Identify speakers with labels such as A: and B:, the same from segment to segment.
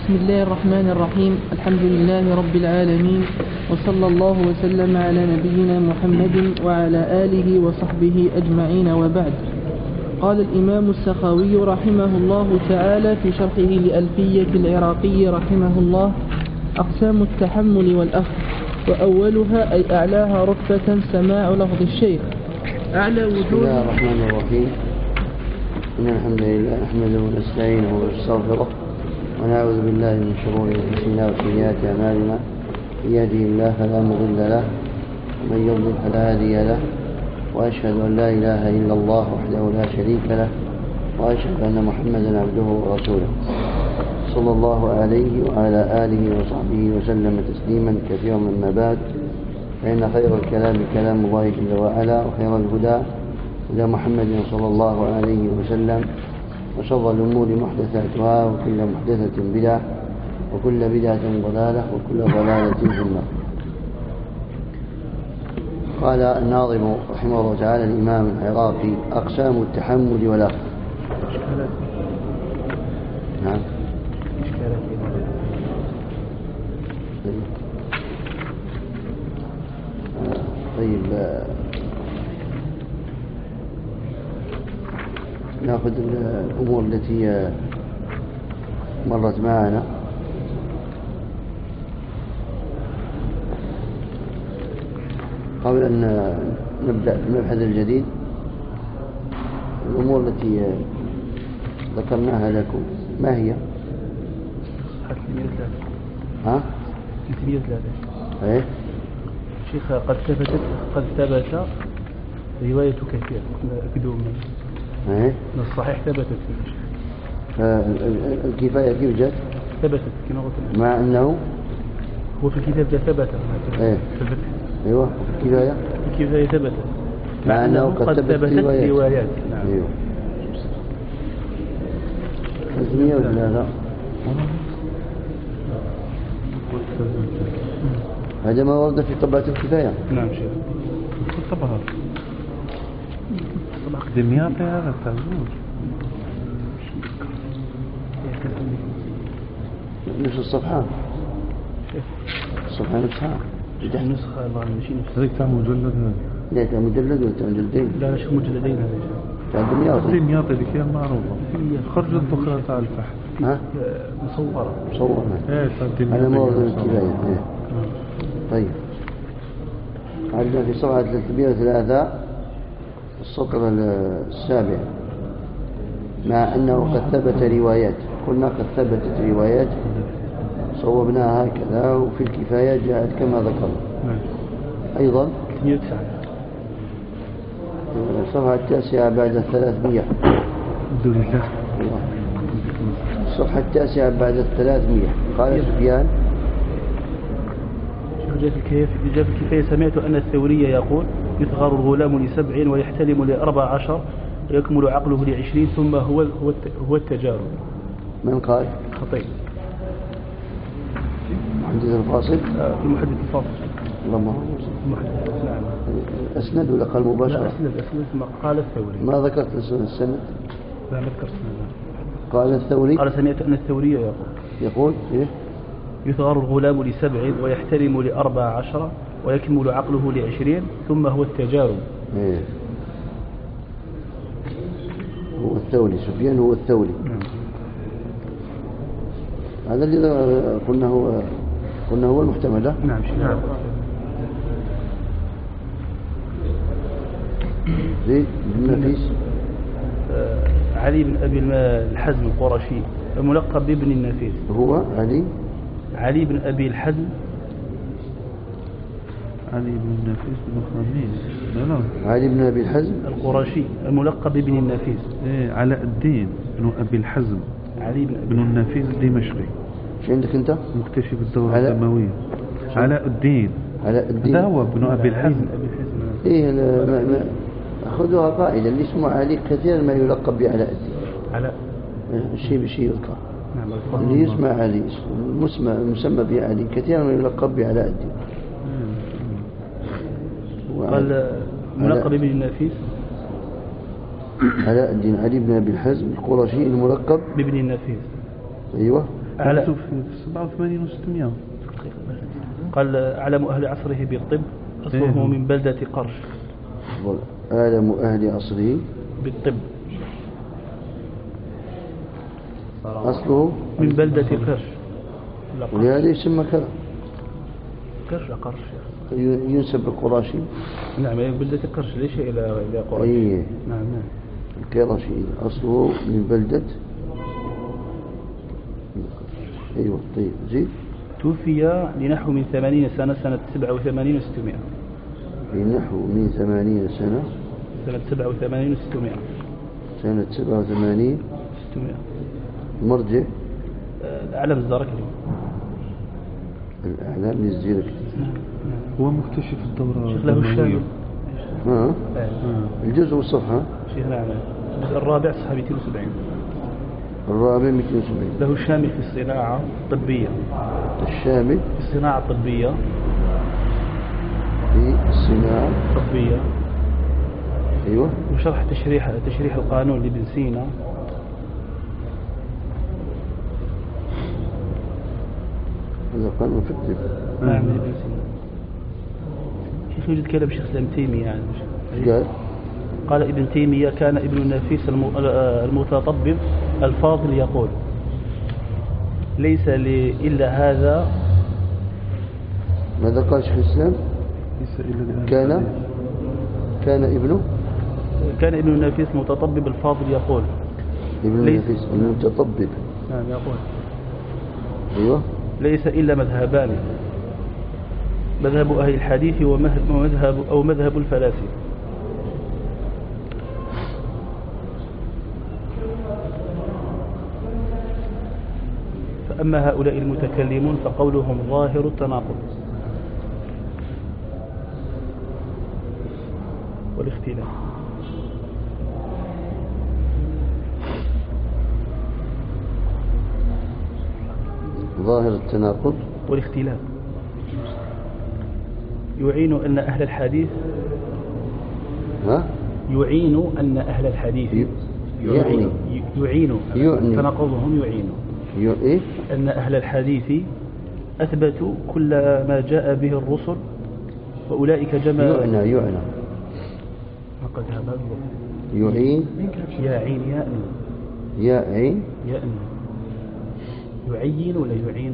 A: بسم الله الرحمن الرحيم. الحمد لله رب العالمين، وصلى الله وسلم على نبينا محمد وعلى آله وصحبه أجمعين، وبعد. قال الإمام السخاوي رحمه الله تعالى في شرحه لألفية العراقي رحمه الله: أقسام التحمل والأخذ، وأولها أي أعلاها رتبة سماع لفظ الشيخ أعلى وجود.
B: بسم الله الرحمن الرحيم. إن الحمد لله نحمده ونستعينه ونستغفره ونعوذ بالله من شرور أنفسنا وسيئات أعمالنا. من يهده الله فلا مضل له ومن يضلل فلا هادي له، وأشهد أن لا إله إلا الله وحده لا شريك له، وأشهد أن محمدا عبده ورسوله صلى الله عليه وعلى آله وصحبه وسلم تسليما كثيرا. مما بعد، فإن خير الكلام كلام الله جل وعلا، وخير الهدى هدى محمد صلى الله عليه وسلم، وشر الأمور محدثاتها، وكل محدثة بدعة، وكل بدعة ضلالة، وكل ضلالة في النار. قال الناظم رحمه الله تعالى الإمام العراقي: أقسام التحمل والأخذ. نعم. طيب، نأخذ الأمور التي مرت معنا. قبل أن نبدأ في المبحث الجديد، الأمور التي ذكرناها لكم ما هي؟
C: 303.
B: ايه
C: شيخ، قد ثبت رواية كثير أكدوم
B: ايه
C: من الصحيح ثبتت فيه.
B: الكفاية كيف جاءت؟
C: ثبتت كما قلت،
B: مع أنه
C: هو في الكتاب جاء ثبت.
B: ايه ايوه
C: الكفاية ثبتت
B: مع أنه قد ثبتت
C: روايات. نعم.
B: ايوه 303. هذا ما ورد في طبعة الكفاية.
C: نعم شيخ.
D: طبعا دمياط هذا تزوج
B: نفس الصفحة، الصفحة نفسها
C: جدح نسخة الله ماشي نفس
D: هذيك تاع مجلد.
B: لا تاع مجلد ولا تاع مجلدين؟
C: لا شوف مجلدين هذا
B: تاع دمياط
D: هذيك هي معروفة. خرجت أخرى تاع الفحم.
B: ها؟ مصورة.
D: ايه تاع دمياط.
B: أنا مورد الكفاية. ايه. طيب، عندنا في صفحة 303 السطر السابع: مع أنه قد ثبت روايات. قلنا قد ثبتت روايات، صوبناها هكذا، وفي الكفاية جاءت كما ذكرنا. أيضا
C: 309
B: الصفحة 9 بعد 300. الصفحة 9 بعد 300. قال سفيان:
C: جاء في الكفاية: سمعت أن الثوري يقول: يصغر الغلام ل7 ويحتلم ل14 ويكمل عقله ل20 ثم هو التجارب.
B: من قال؟
C: خطيب.
B: محدث الفاصل.
C: في المحدث الفاصل.
B: اللهم
C: المحدث. نعم.
B: أسند ولا قال مباشرة؟
C: لا، أسند ثم قال الثوري.
B: ما ذكرت السند؟
C: لا، ما ذكرت السند.
B: قال الثوري.
C: قال: سمعت أن الثوري
B: يقول إيه؟
C: يثغر الغلام ل7 ويحترم ل14 ويكمل عقله ل20 ثم هو التجارب.
B: إيه. هو الثوري، سفيان هو الثوري. هذا اللي قلنا هو المحتمل.
C: نعم.
B: زيد بن نفيس.
C: علي بن أبي الحزم القرشي الملقب بابن النفيس.
B: هو علي
C: بن أبي الحزم.
D: علي بن النفيس بن خميس. لا.
B: علي بن أبي الحزم
C: القرشي الملقب بابن النفيس.
D: ايه، علاء الدين بن أبي الحزم
C: علي
D: بن النفيس الدمشقي.
B: شو عندك أنت؟
D: مكتشف الدورة الدموية. علاء الدين.
B: هذا
D: هو ابن أبي الحزم.
B: إيه، أخذوها قاعدة: اللي اسمه علي كثيرا ما يلقب بعلاء الدين.
C: علاء
B: الشيء بشيء يذكر.
C: نعم.
B: اللي يسمى علي المسمى بعلي كثيرا ما يلقب بعلاء الدين.
C: قال ملقب بابن النفيس.
B: علاء الدين علي بن أبي الحزم القرشي الملقب
C: بابن النفيس.
B: أيوة.
D: قلت في 87 و 600.
C: قال أعلم أهل عصره بالطب أصله من بلدة قرش.
B: أعلم أهل عصره
C: بالطب
B: أصله
C: من بلدة قرش.
B: ولهذا يسمى كذا،
C: قرش
B: ينسب القراشي.
C: نعم بلدة قرش ليش إلى قرش.
B: أي
C: نعم
B: القرشي أصله من بلدة. أيوة طيب زيد.
C: توفي لنحو من 80 سنة 87 و600.
B: لنحو من 80 سنة
C: 87 و600.
B: سنة 87
C: 600.
B: مرجع
C: أعلم الزركلي.
B: الأعلام للزيرك.
D: هو مكتشف الدورة
C: شيخ له الشامل.
B: الجزء والصفحة.
C: شيخ نعم الجزء الرابع صفحة 270.
B: الرابع 270.
C: له الشامل في الصناعة الطبية.
B: الشامل
C: في الصناعة الطبية.
B: في الصناعة
C: الطبية.
B: أيوة.
C: وشرح تشريح القانون لابن سينا.
B: هذا قانون في الطب.
C: نعم ابن سينا. شيخ يوجد كلام شيخ الإسلام تيمية يعني. قال ابن تيمية كان ابن النفيس المتطبب الفاضل يقول ليس لي إلا هذا.
B: ماذا قال شيخ الإسلام؟ كان ابن
C: النفيس المتطبب الفاضل يقول
B: ابن النفيس المتطبب.
C: نعم يقول
B: أيوة.
C: ليس إلا مذهبان، مذهب أهل الحديث ومذهب الفلاسفة. فأما هؤلاء المتكلمون فقولهم ظاهر التناقض والاختلاف.
B: ظاهر التناقض
C: والاختلاف يعين أن أهل الحديث يعين أن أهل الحديث يعين تناقضهم يعين أن أهل الحديث أثبتوا كل ما جاء به الرسل وأولئك جمع
B: يعنى
C: فقد هذا
B: يعين
C: يعين يعين ولا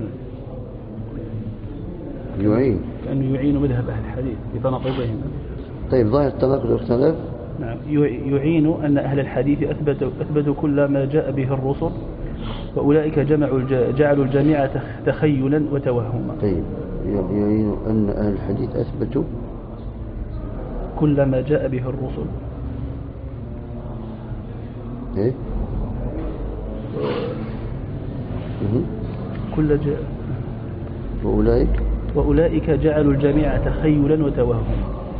C: يعين كأنه يعين مذهب أهل الحديث بتناقضهم.
B: طيب ظاهر التناقض والاختلاف.
C: نعم يعين أن أهل الحديث أثبتوا كل ما جاء به الرسل وأولئك جعلوا الجميع تخيلا وتوهما.
B: طيب يعين أن أهل الحديث أثبتوا
C: كل ما جاء به الرسل كل وأولئك جعلوا الجميع تخيلا وتوهما.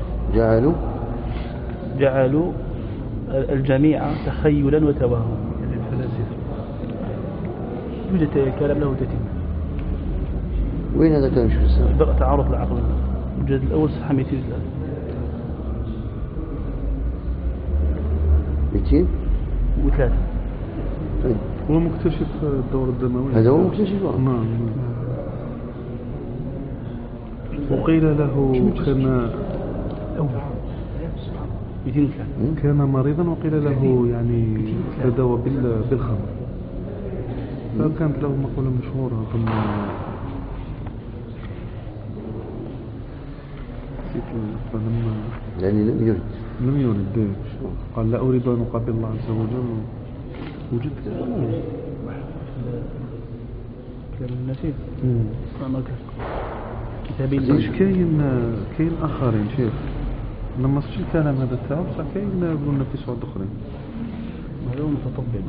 C: جعلوا الجميع تخيلا وتوهما. الفلاسفة يوجد كلام له تتم.
B: وين هذا كلام شو السبب؟
C: تعارض العقل. الجزء الأول صفحة 203. 203.
B: طيب
D: هو مكتشف الدورة الدموية.
B: هذا هو مكتشفه.
D: نعم. وقيل له كان مريضا وقيل له يعني تداوى بالخمر. فكانت له مقولة مشهورة فلما
B: يعني لم يرد
D: قال لا أريد أن أقابل الله عز وجل. وجدت
C: كلام النسيب
D: ليش كاين آخرين شيخ لما صرت الكلام هذا تاعو بصح كاين قلنا في صعود أخرين.
C: هذا هو متطبب.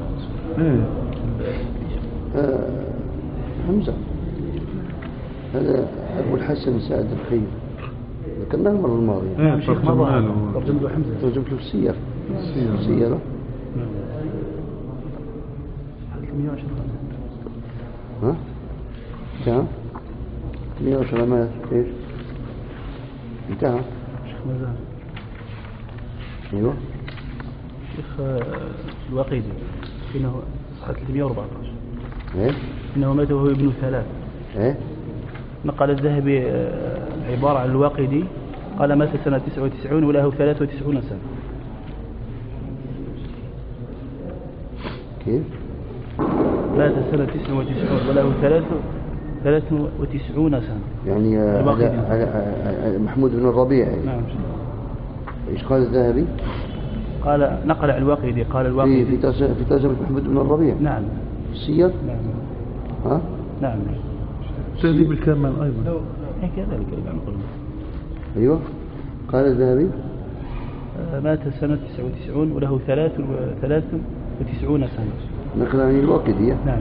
B: حمزة هذا أبو الحسن سعد الخير ذكرناه المرة الماضية.
C: ترجمت له حمزة.
B: ترجمت له السير. السيرة 110. كم 110 ما ايش انتهى
C: شيخ مازال.
B: ايوه
C: شيخ الواقيدي هنا صفحة 314.
B: إيه؟
C: إنه مات وهو ابن 3.
B: إيه؟
C: نقل الذهبي عبارة عن الواقدي قال مات سنة 99 وله 93 سنة.
B: كيف؟
C: مات سنة 99 وله 93 سنة.
B: يعني على محمود بن الربيع.
C: نعم.
B: إيش قال الذهبي؟
C: قال نقل عن الواقدي قال الواقدي
B: في ترجمة محمود بن الربيع.
C: نعم.
B: السير؟
C: نعم.
B: ها؟
C: نعم.
D: تهذيب الكمال أيضا.
C: كذلك نقول.
B: أيوة. قال الذهبي
C: مات سنة 99 وله 93 سنة.
B: نقل عن الواقدية.
C: نعم.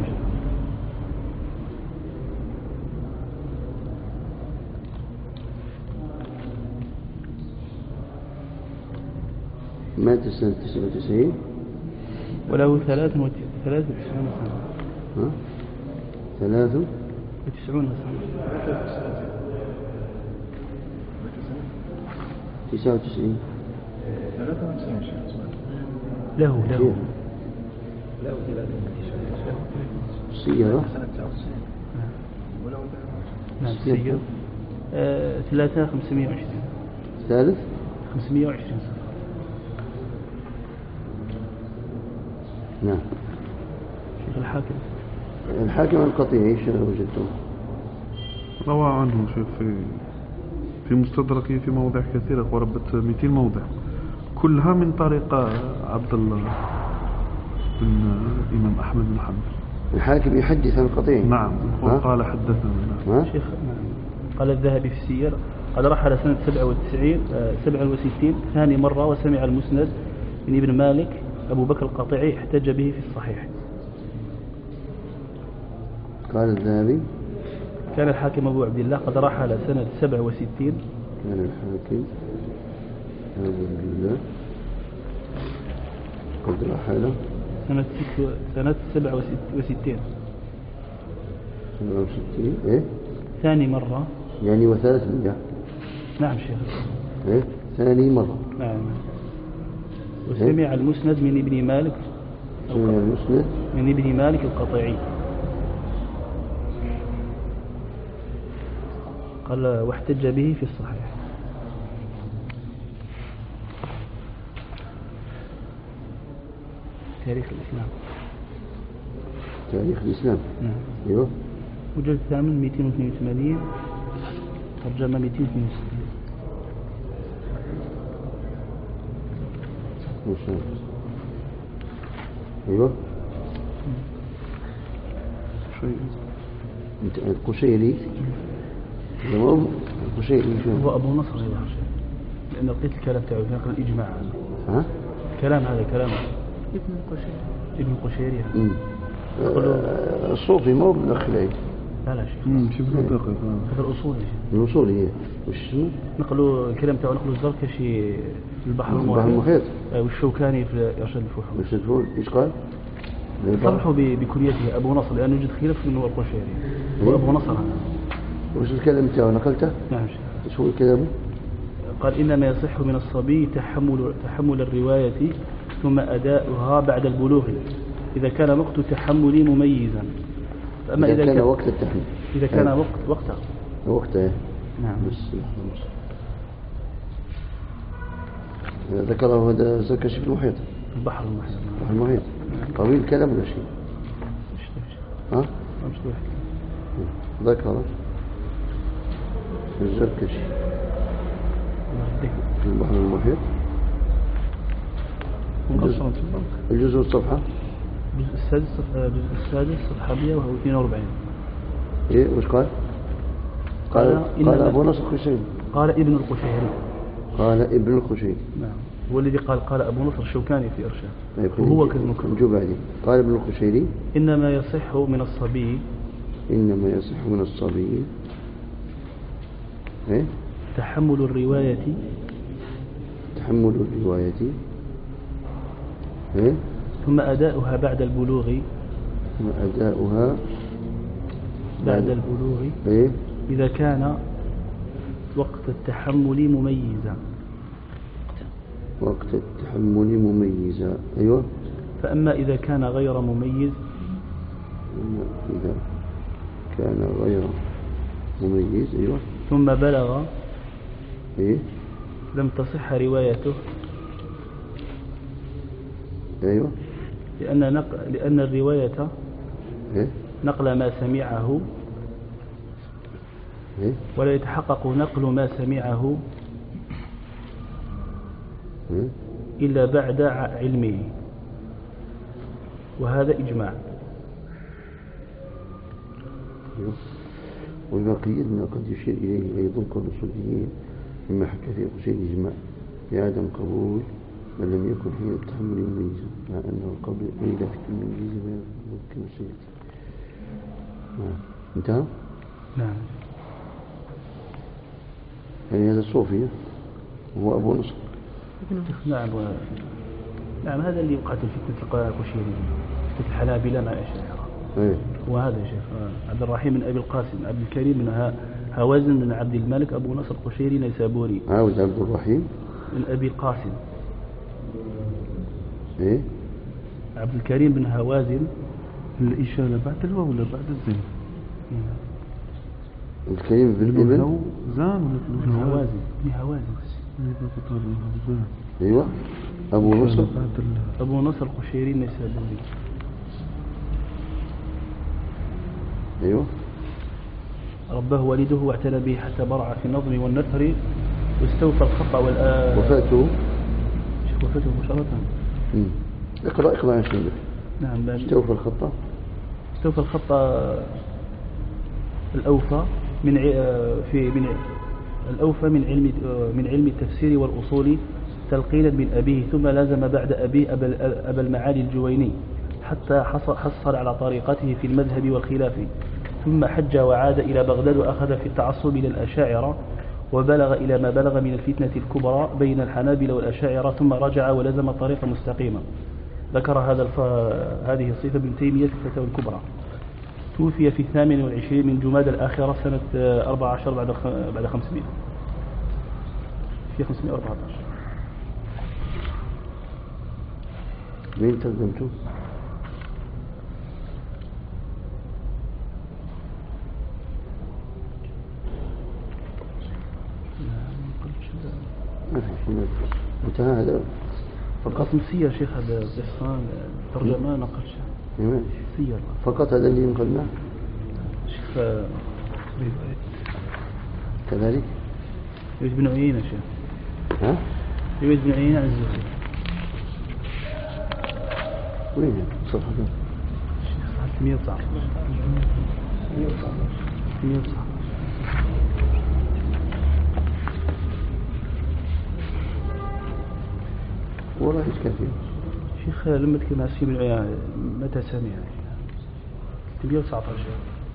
B: مات سنة 99
C: وله 93 سنة.
B: ها؟ 93
C: سنة.
B: 99
C: له
B: سيارة.
C: نعم. سيارة 520
B: ثالث
C: 520 سنة.
B: نعم.
C: شيخ
B: الحاكم القطيعي ايش وجدته؟
D: روى عنه شيخ في مستدركه في مواضع كثيرة قرابة 200 موضع كلها من طريق عبد الله بن الإمام أحمد بن حنبل.
B: الحاكم يحدث عن القطيعي.
D: نعم. قال حدثنا.
B: نعم.
C: شيخ قال الذهبي في السير قال رحل سنة 67 ثاني مرة وسمع المسند من ابن مالك أبو بكر القطيعي احتج به في الصحيح.
B: قال الذهبي
C: كان الحاكم أبو عبد الله قد رحل سنة 67.
B: كان الحاكم أبو عبد الله قد رحل
C: سنة 67
B: إيه؟
C: ثاني مرة
B: يعني و300.
C: نعم شيخ.
B: إيه؟ ثاني مرة.
C: نعم. وسمع المسند من ابن مالك.
B: سمع المسند
C: من ابن مالك القطيعي قال واحتج به في الصحيح. تاريخ الإسلام.
B: تاريخ الإسلام.
C: نعم.
B: أيوه.
C: وجلد الثامن 282 ترجمة 262.
B: أيوه. القشيري. القشيري
C: هو أبو نصر يظهر شيء لأن لقيت الكلام تاعه نقل الإجماع.
B: ها؟
C: كلام هذا كلام ابن القشيري.
B: الصوفي ما هو بالأخلاق.
C: لا شيخ.
D: شوف دقيق.
C: هذا الأصولي.
B: الأصولي وش اسمه؟
C: نقلوا الكلام تاعه نقلوا الزركشي في البحر
B: المحيط.
C: والشوكاني في إرشاد الفحول.
B: إرشاد الفحول إيش قال؟
C: صرحوا بكليته أبو نصر لأنه يوجد خلاف من هو القشيري. هو أبو نصر هذا.
B: وش الكلام تاعه نقلته؟
C: نعم.
B: إيش هو الكلام؟
C: قال إنما يصح من الصبي تحمل الرواية ثم أداؤها بعد البلوغ إذا كان وقت التحمل مميزا.
B: أما إذا كان وقت التحمل.
C: إذا كان وقته.
B: نعم. بس ذكره هذا زركشي في المحيط.
C: البحر
B: المحيط. طويل الكلام ولا شيء؟ ها؟ ذكره الزركشي في البحر المحيط. الجزء الصفحة.
C: الجزء السادس صفحة 142.
B: إيه وش قال؟ قال أبو نصر القشيري.
C: قال ابن القشيري.
B: قال ابن القشيري.
C: نعم. هو الذي قال أبو نصر الشوكاني في إرشاد.
B: وهو كذلك. نجوب بعدين. قال ابن القشيري
C: إنما يصح من الصبي
B: إيه؟
C: تحمل الرواية
B: إيه؟
C: ثم أداؤها بعد البلوغ.
B: إيه؟
C: إذا كان وقت التحمل مميزا. أيوة. فأما إذا كان غير مميز
B: إذا كان غير مميز. أيوة.
C: ثم بلغ
B: إيه؟
C: لم تصح روايته.
B: أيوة.
C: لأن الرواية
B: إيه؟
C: نقل ما سمعه،
B: إيه؟
C: ولا يتحقق نقل ما سمعه
B: إيه؟
C: إلا بعد علمه، وهذا إجماع.
B: أيوة. وما قيدنا قد يشير إليه أيضا كل الصديين مما حكى في قصير الإجماع بعدم قبول من لم يكن حين التحمل المميزة، مع أنه قبل قيل في المميزة ممكن السيئة. انتهى؟
C: نعم.
B: يعني هذا الصوفي هو أبو نصر.
C: نعم نعم، هذا اللي وقعت فتنة القشيري، فتنة الحنابلة مع الأشاعرة.
B: أيه.
C: وهذا يا شيخ عبد الرحيم بن أبي القاسم، عبد الكريم بن هوازن بن عبد الملك، أبو نصر القشيري نيسابوري.
B: عاود عبد الرحيم
C: بن أبي القاسم.
B: إيه؟
C: عبد الكريم بن هوازن.
D: الإشارة بعد الواو ولا بعد الزين؟
B: الكريم بن ابن
D: زان ولا
C: بن هوازن؟ بن هوازن.
B: أيوة. أبو نصر.
C: أبو نصر القشيري نيسابوري.
B: أيوة.
C: رباه والده واعتنى به حتى برع في النظم والنثر، واستوفى الخطأ
B: وفاته
C: مباشرة.
B: اقرأ عن شيء.
C: نعم.
B: استوفى الخطأ.
C: استوفى الخطأ الأوفى من علم التفسير والأصول تلقينا من أبيه، ثم لازم بعد أبيه أبا المعالي الجويني حتى حصل على طريقته في المذهب والخلاف، ثم حج وعاد إلى بغداد وأخذ في التعصب إلى الأشاعرة، وبلغ إلى ما بلغ من الفتنة الكبرى بين الحنابلة والأشاعرة، ثم رجع ولزم طريقا مستقيما. ذكر هذه الصفة ابن تيمية في الفتاوى الكبرى. توفي في 28 من جماد الآخرة سنة 14 بعد 500، في 514.
B: مين ترجمته؟ ما في شيء. انتهى هذا
C: فقط سير شيخ، هذا بإحسان ترجمة نقل سير
B: فقط هذا اللي نقلناه
C: شيخ.
B: كذلك
C: رواية بن عيينة شيخ.
B: ها؟
C: رواية بن عيينة عن الزهري.
B: وين صفحة ده؟
C: شيخ صفحة 109.
B: والله ايش كان فيه؟
C: شيخ لما تكلم مع السيد بن عيينة متى سمع؟ 119.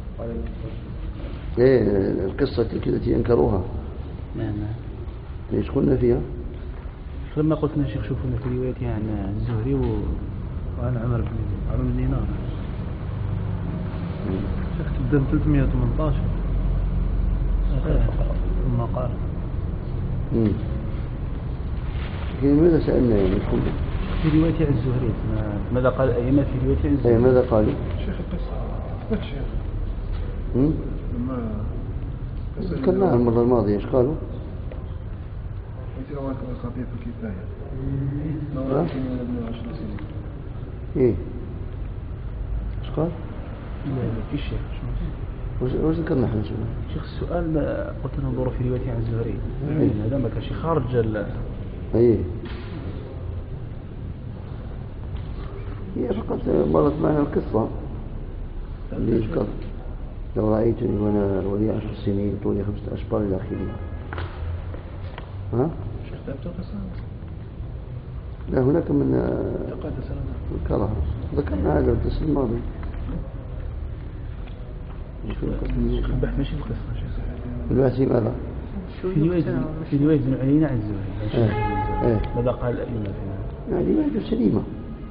B: ايه القصة تلك التي انكروها.
C: نعم.
B: ايش قلنا فيها؟
C: لما قلت لنا شيخ شوفوا في روايتي عن الزهري وعن عمر بن دينار.
D: شيخ تبدأ 318 ثم قال.
B: ماذا سألنا يعني كله؟
C: في روايتي عن الزهري ماذا قال الأئمة في روايتي عن الزهري؟
B: ماذا قالوا؟
E: شيخ القصة شيخ. لما
B: ذكرناها المرة الماضية ايش قالوا؟
E: أنت رواك الخطيب في الكفاية. ما ولكن من ابن 10 سنين.
B: ايه ايش قال؟
C: لا في شيء.
B: وش ذكرنا احنا شو؟
C: شيخ السؤال قلت ننظر في روايتي عن الزهري. هذا ما كان شيء خارج
B: ايه هي فقط مرت معنا القصة اللي يذكر لو رأيتني وأنا ولي 10 سنين طولي 5 أشبار إلى آخره. ها؟
E: شيخ تابت القصة؟
B: لا هناك من
E: ذكرها
B: ذكرنا هذا الدرس الماضي.
C: شيخ البحث ماشي القصة شيخ.
B: البحث في ماذا؟
C: في رواية بن عيينة عن الزهري. ماذا قال الأئمة فيها؟
B: يعني رواية سليمة.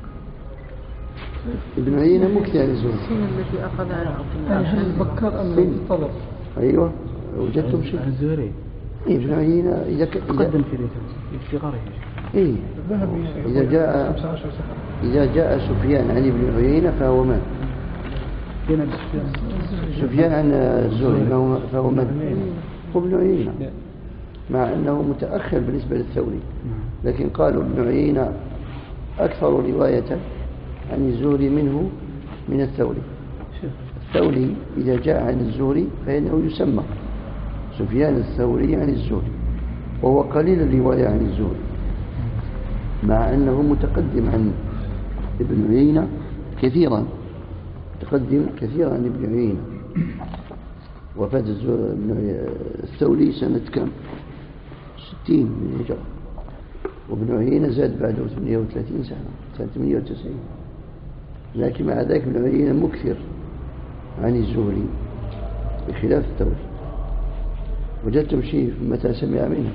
B: ابن عيينة مكتئ عن الزهري.
A: السنة التي أخذ عن
E: هل بكر أم طلب؟
B: أيوة وجدتم شيء
C: عن الزهري.
B: ابن عيينة إذا
C: تقدم في صغاره.
B: إيه إذا جاء سفيان عن ابن عيينة فهو مات. سفيان عن الزهري فهو من هو ابن عيينة، مع أنه متأخر بالنسبة للثوري، لكن قالوا ابن عيينة أكثر رواية عن الزهري منه من الثوري. الثوري إذا جاء عن الزهري فإنه يسمى سفيان الثوري عن الزهري، وهو قليل الرواية عن الزهري، مع أنه متقدم عن ابن عيينة كثيرا، متقدم كثيرا عن ابن عيينة. وفاة الثوري سنة كم؟ 60 من الهجرة، وابن عيينة زاد بعده 38 سنة، سنة 98. لكن مع ذلك ابن عيينة مكثر عن الزهري بخلاف الثوري. وجدتم شيء متى سمع منه؟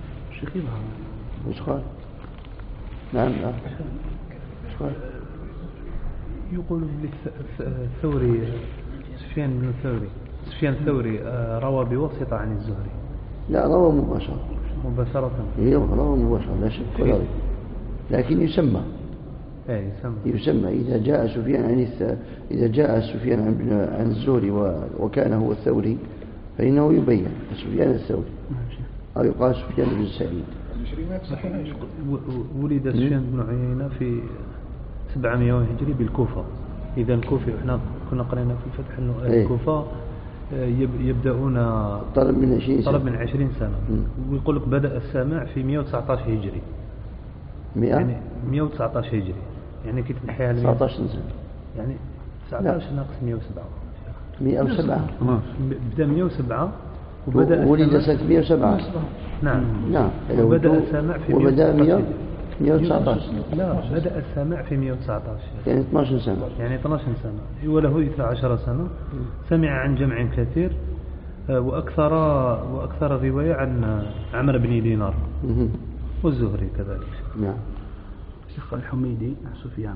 B: وش قال؟ نعم وش قال؟
F: يقول الثوري سفيان الثوري روى بواسطة عن الزهري.
B: لا، روى مباشرة. روى مباشرة لا شك ولا ريب، لكن يسمى إذا جاء سفيان عن الزهري وكان هو الثوري فإنه يبين سفيان الثوري، أو يقال سفيان بن سعيد.
F: ولد سفيان بن عيينة في 700 هجري بالكوفة. إذا الكوفة احنا كنا قرينا في الفتح أنه الكوفة يبدأون
B: طلب من
F: 20 سنة. ويقول لك بدأ السماع في 119 هجري. يعني 119 هجري، يعني كي تنحيها
B: 19 سنة،
F: يعني 19 ناقص 107.
B: 107
F: بدأ 107 وبدأ
B: ولد سنة 107.
F: نعم.
B: وبدأ
F: السماع في
B: 119.
F: لا، بدأ السماع في 119،
B: يعني 12 سنة.
F: يعني 12 سنة وله 12 سنة. سمع عن جمع كثير، وأكثر رواية عن عمرو بن دينار والزهري كذلك.
B: نعم.
C: شيخ الحميدي عن سفيان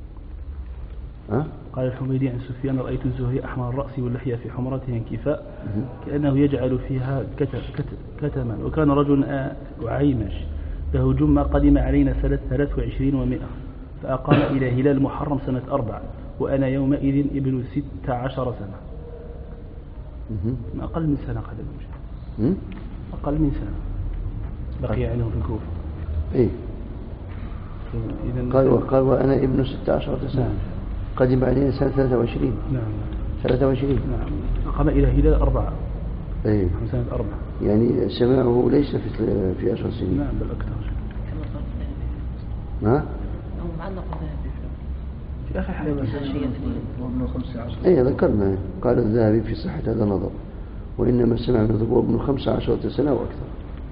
C: قال الحميدي عن سفيان: رأيت الزهري أحمر الرأس واللحية في حمرته انكفاء كأنه يجعل فيها كتما، وكان رجل عيمش له جمة، قدم علينا سنة 23 و100، فأقام إلى هلال محرم سنة 4، وأنا يومئذ ابن 16 سنة. أقل من سنة قدم، أقل من سنة بقي عنه في الكوفة.
B: قال وأنا ابن 16 سنة. قدم علينا سنة 23.
C: نعم.
B: 23.
C: نعم. أقام إلى هلال 4. سنة 4.
B: يعني سماعه ليس في 10 سنين.
C: نعم، بل أكثر.
G: معلق الذهبي
C: في آخر حاجة
E: وابن 15.
B: ذكرنا. قال الذهبي في صحة هذا النظر: وإنما سمع من ذكور ابن 15 سنة وأكثر.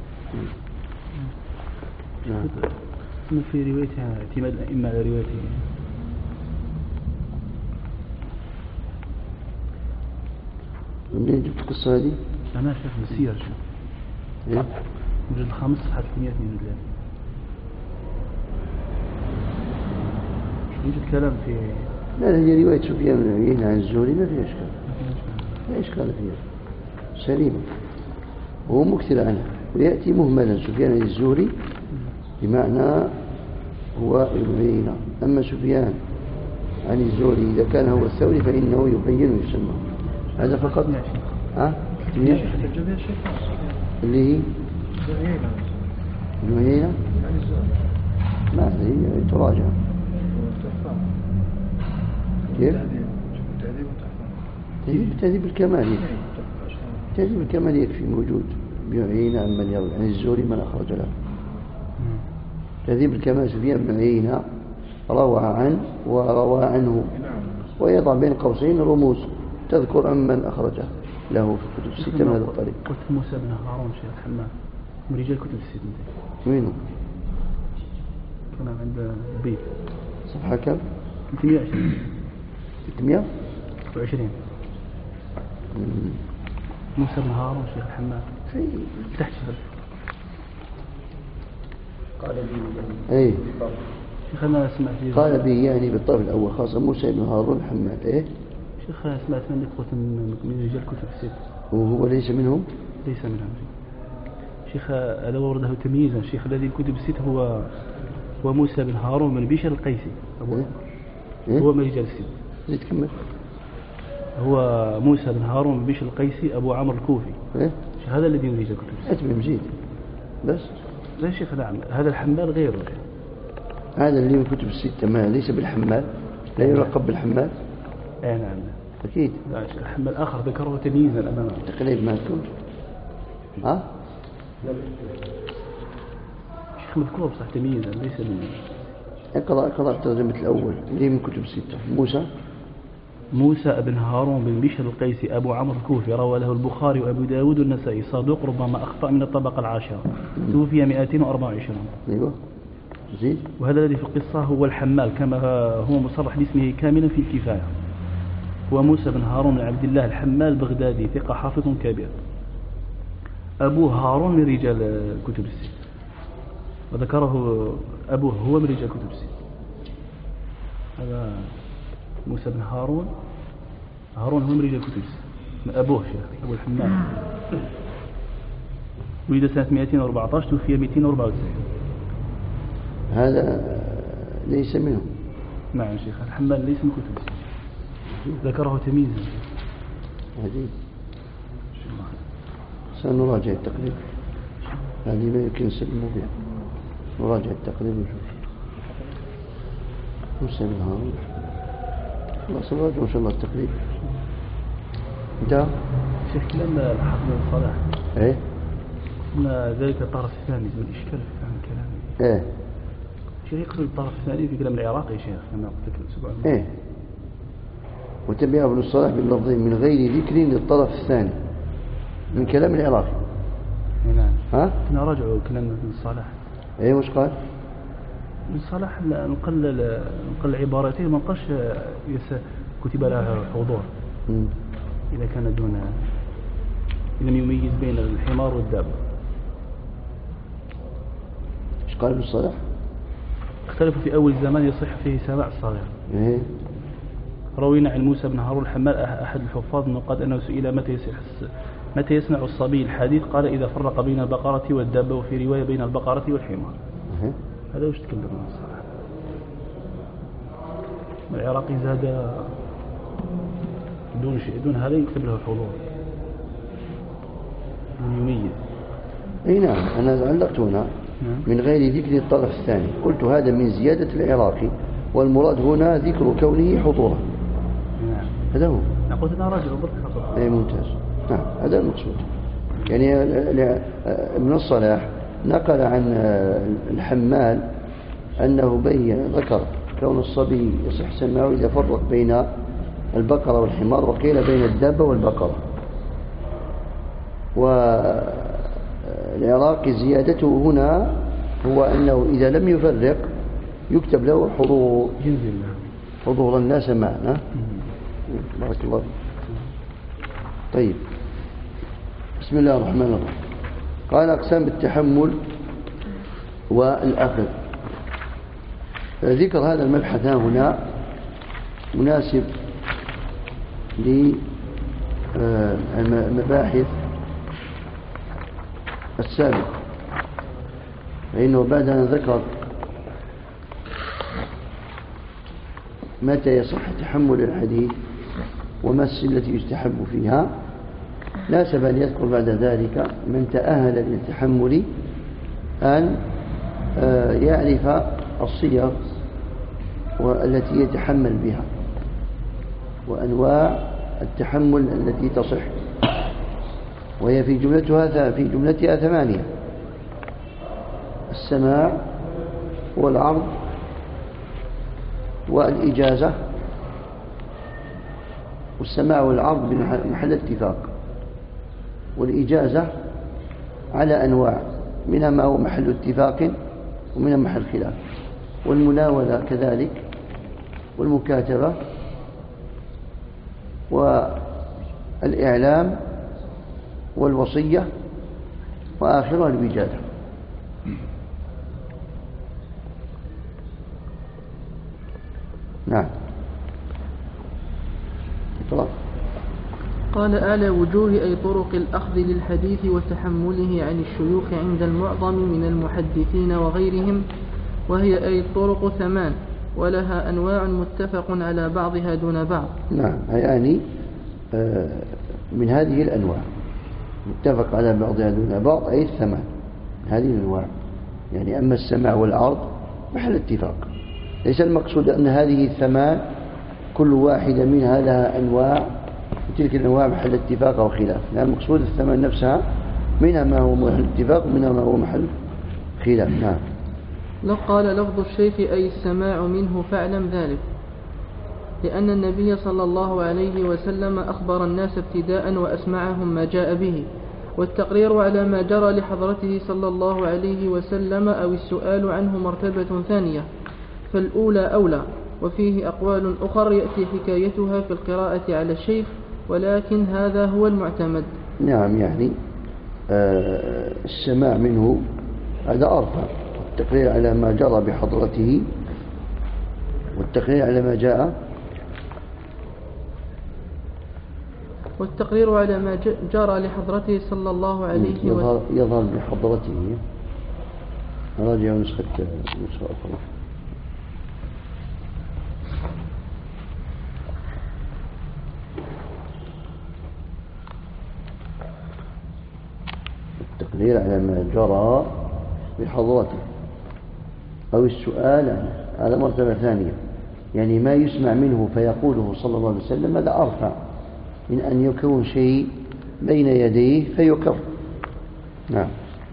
C: نعم. في روايتها اعتماد الأئمة على روايته.
B: منين جبت القصة هذه؟
C: أنا شيخ بالسير مجلد 5 صفحة 332. يوجد كلام في
B: لا، هي رواية سفيان بن عيينة عن الزهري ما فيها إشكال، لا إشكال فيها، سليمة، وهو مكثر عنها، ويأتي مهملا سفيان عن الزهري بمعنى هو ابن عيينة. أما سفيان عن الزهري إذا كان هو الثوري فإنه يبين ويسمى. هذا فقط. اللي هي ابن عيينة ما أدري، تراجع كيف؟ تهذيب الكمال. تهذيب الكمال يكفي، موجود ابن عيينة من يروي عن الزهري من أخرج له. تهذيب الكمال سفيان بن عيينة روى عنه، ويضع بين قوسين رموز تذكر من أخرجه له في كتب الستة من هذا الطريق.
C: قلت موسى بن هارون شيخ حمام من رجال كتب الستة.
B: وينه؟
C: كان عند البيت.
B: صفحة كم؟
C: 320.
B: 320.
C: موسى بن هارون شيخ حمام تحت شفل.
B: قال به
C: شيخ أنا سمعت
B: قال به يعني بالطرف الأول خاصة موسى بن هارون حماد.
C: شيخ سمعت من قلت من رجال كتب الستة.
B: وهو ليس منهم؟
C: ليس منهم شيخ. هذا ورده تمييزا. شيخ الذي كتب الستة هو موسى بن هارون بن بشر القيسي. هو من رجال الستة.
B: زيد كمل.
C: هو موسى بن هارون بن بشر القيسي أبو عمرو الكوفي.
B: إيه؟
C: هذا الذي يريد الكتب.
B: حتى مزيد بس.
C: لا شيخ نعم هذا الحمال غيره.
B: هذا اللي من كتب الستة ما ليس بالحمال، لا يلقب بالحمال.
C: اي نعم
B: أكيد.
C: لا الحمال آخر ذكره تمييزا أمامه.
B: تقريب ما تكون. ها؟
C: شيخ مذكور صح تمييزا ليس من.
B: اقرأ الترجمة الأول اللي من كتب الستة.
C: موسى بن هارون بن بشر القيسي أبو عمرو الكوفي روى له البخاري وأبو داود والنسائي، صدوق ربما أخطأ من الطبقة العاشرة، توفي 224.
B: أيوه زيد.
C: وهذا الذي في القصة هو الحمال كما هو مصرح باسمه كاملا في الكفاية. هو موسى بن هارون بن عبد الله الحمال البغدادي، ثقة حافظ كبير. أبوه هارون من رجال كتب الست، وذكره أبوه هو من رجال كتب الست. هذا موسى بن هارون هو من رجال كتب الست، أبوه شيخ أبو الحمال. ولد سنة 214 توفي 294.
B: هذا ليس منه.
C: نعم شيخ الحمال ليس من كتب الست، ذكره تمييزا.
B: عجيب. سنراجع التقريب، هذه ما يمكن نسلمه بها. نراجع التقريب ونشوف. موسى بن هارون الله سنراجع إن شاء الله التقريب. انتهى؟
C: شيخ كلام الحافظ بن صلاح.
B: ايه؟
C: ان ذلك الطرف الثاني من الاشكال في فهم كلامه.
B: ايه؟
C: شيخ يقصد الطرف الثاني في كلام العراقي شيخ كما قلت لك الاسبوع الماضي.
B: ايه؟ وتبع ابن الصلاح باللفظين من غير ذكر للطرف الثاني من كلام العراقي.
C: نعم.
B: ها؟
C: نراجع كلام ابن الصلاح.
B: ايه وش قال؟
C: ابن الصلاح نقل عبارتين ما قالش كتب لها حضور. إذا كان دون لم يميز بين الحمار والدابة.
B: ايش قال ابن الصلاح؟
C: اختلفوا في أول زمان يصح فيه سماع الصغير.
B: ايه؟
C: روينا عن موسى بن هارون الحمال أحد الحفاظ أنه قال أنه سئل متى يسمع الصبي الحديث، قال إذا فرق بين البقرة والدابة، وفي رواية بين البقرة والحمار. هذا وش تكلم عنه الصراحة. العراقي زاد دون شيء، دون هذا يكتب له الحضور يميز.
B: اي نعم أنا علقت هنا من غير ذكر الطرف الثاني، قلت هذا من زيادة العراقي، والمراد هنا ذكر كونه حضورا.
C: نعم
B: هذا هو.
C: قلت أنا راجع وضبط.
B: اي ممتاز. نعم هذا المقصود. يعني ابن الصلاح نقل عن الحمال أنه ذكر كون الصبي يصح سماعه إذا فرق بين البقرة والحمار، وقيل بين الدابة والبقرة. والعراقي زيادته هنا هو أنه إذا لم يفرق يكتب له حضور الناس معنا. بارك الله. طيب بسم الله الرحمن الرحيم. قال أقسام التحمل والأخذ. ذكر هذا المبحث هنا مناسب للمباحث السابقة، فإنه بعد أن ذكر متى يصح تحمل الحديث وما السلة التي يستحب فيها، ناسب أن يذكر بعد ذلك من تأهل للتحمل أن يعرف الصيغ والتي يتحمل بها وأنواع التحمل التي تصح، وهي في جملتها 8: السماع والعرض والإجازة. والسماع والعرض بمحل اتفاق، والإجازة على أنواع، منها ما هو محل اتفاق ومنها محل خلاف، والمناولة كذلك، والمكاتبة، والإعلام، والوصية، وآخرها الوجادة. نعم. اقرأ.
A: قال أعلى وجوه أي طرق الأخذ للحديث وتحمله عن الشيوخ عند المعظم من المحدثين وغيرهم، وهي أي الطرق 8، ولها أنواع متفق على بعضها دون بعض.
B: نعم، يعني من هذه الأنواع، متفق على بعضها دون بعض، أي الثمان هذه الأنواع. يعني أما السماع والعرض محل اتفاق، ليس المقصود أن هذه الثمان كل واحدة منها لها أنواع وتلك الأنواع محل اتفاق أو خلاف، لأن المقصود الثمان نفسها منها ما هو محل اتفاق ومنها ما هو محل خلاف. نعم.
A: لو قال لفظ الشيخ أي السماع منه فاعلم ذلك، لأن النبي صلى الله عليه وسلم أخبر الناس ابتداء وأسمعهم ما جاء به، والتقرير على ما جرى لحضرته صلى الله عليه وسلم أو السؤال عنه مرتبة ثانية، فالأولى أولى. وفيه أقوال أخر يأتي حكايتها في القراءة على الشيخ، ولكن هذا هو المعتمد.
B: نعم، يعني السماع منه هذا أرفع، التقرير على ما جرى بحضرته والتقرير على ما جاء،
A: والتقرير على ما جرى لحضرته صلى الله عليه وسلم
B: يظهر بحضرته. راجع نسخة أخرى. التقرير على ما جرى بحضرته أو السؤال عنه على مرتبة ثانية، يعني ما يسمع منه فيقوله صلى الله عليه وسلم هذا أرفع من أن يكون شيء بين يديه فيكر. نعم.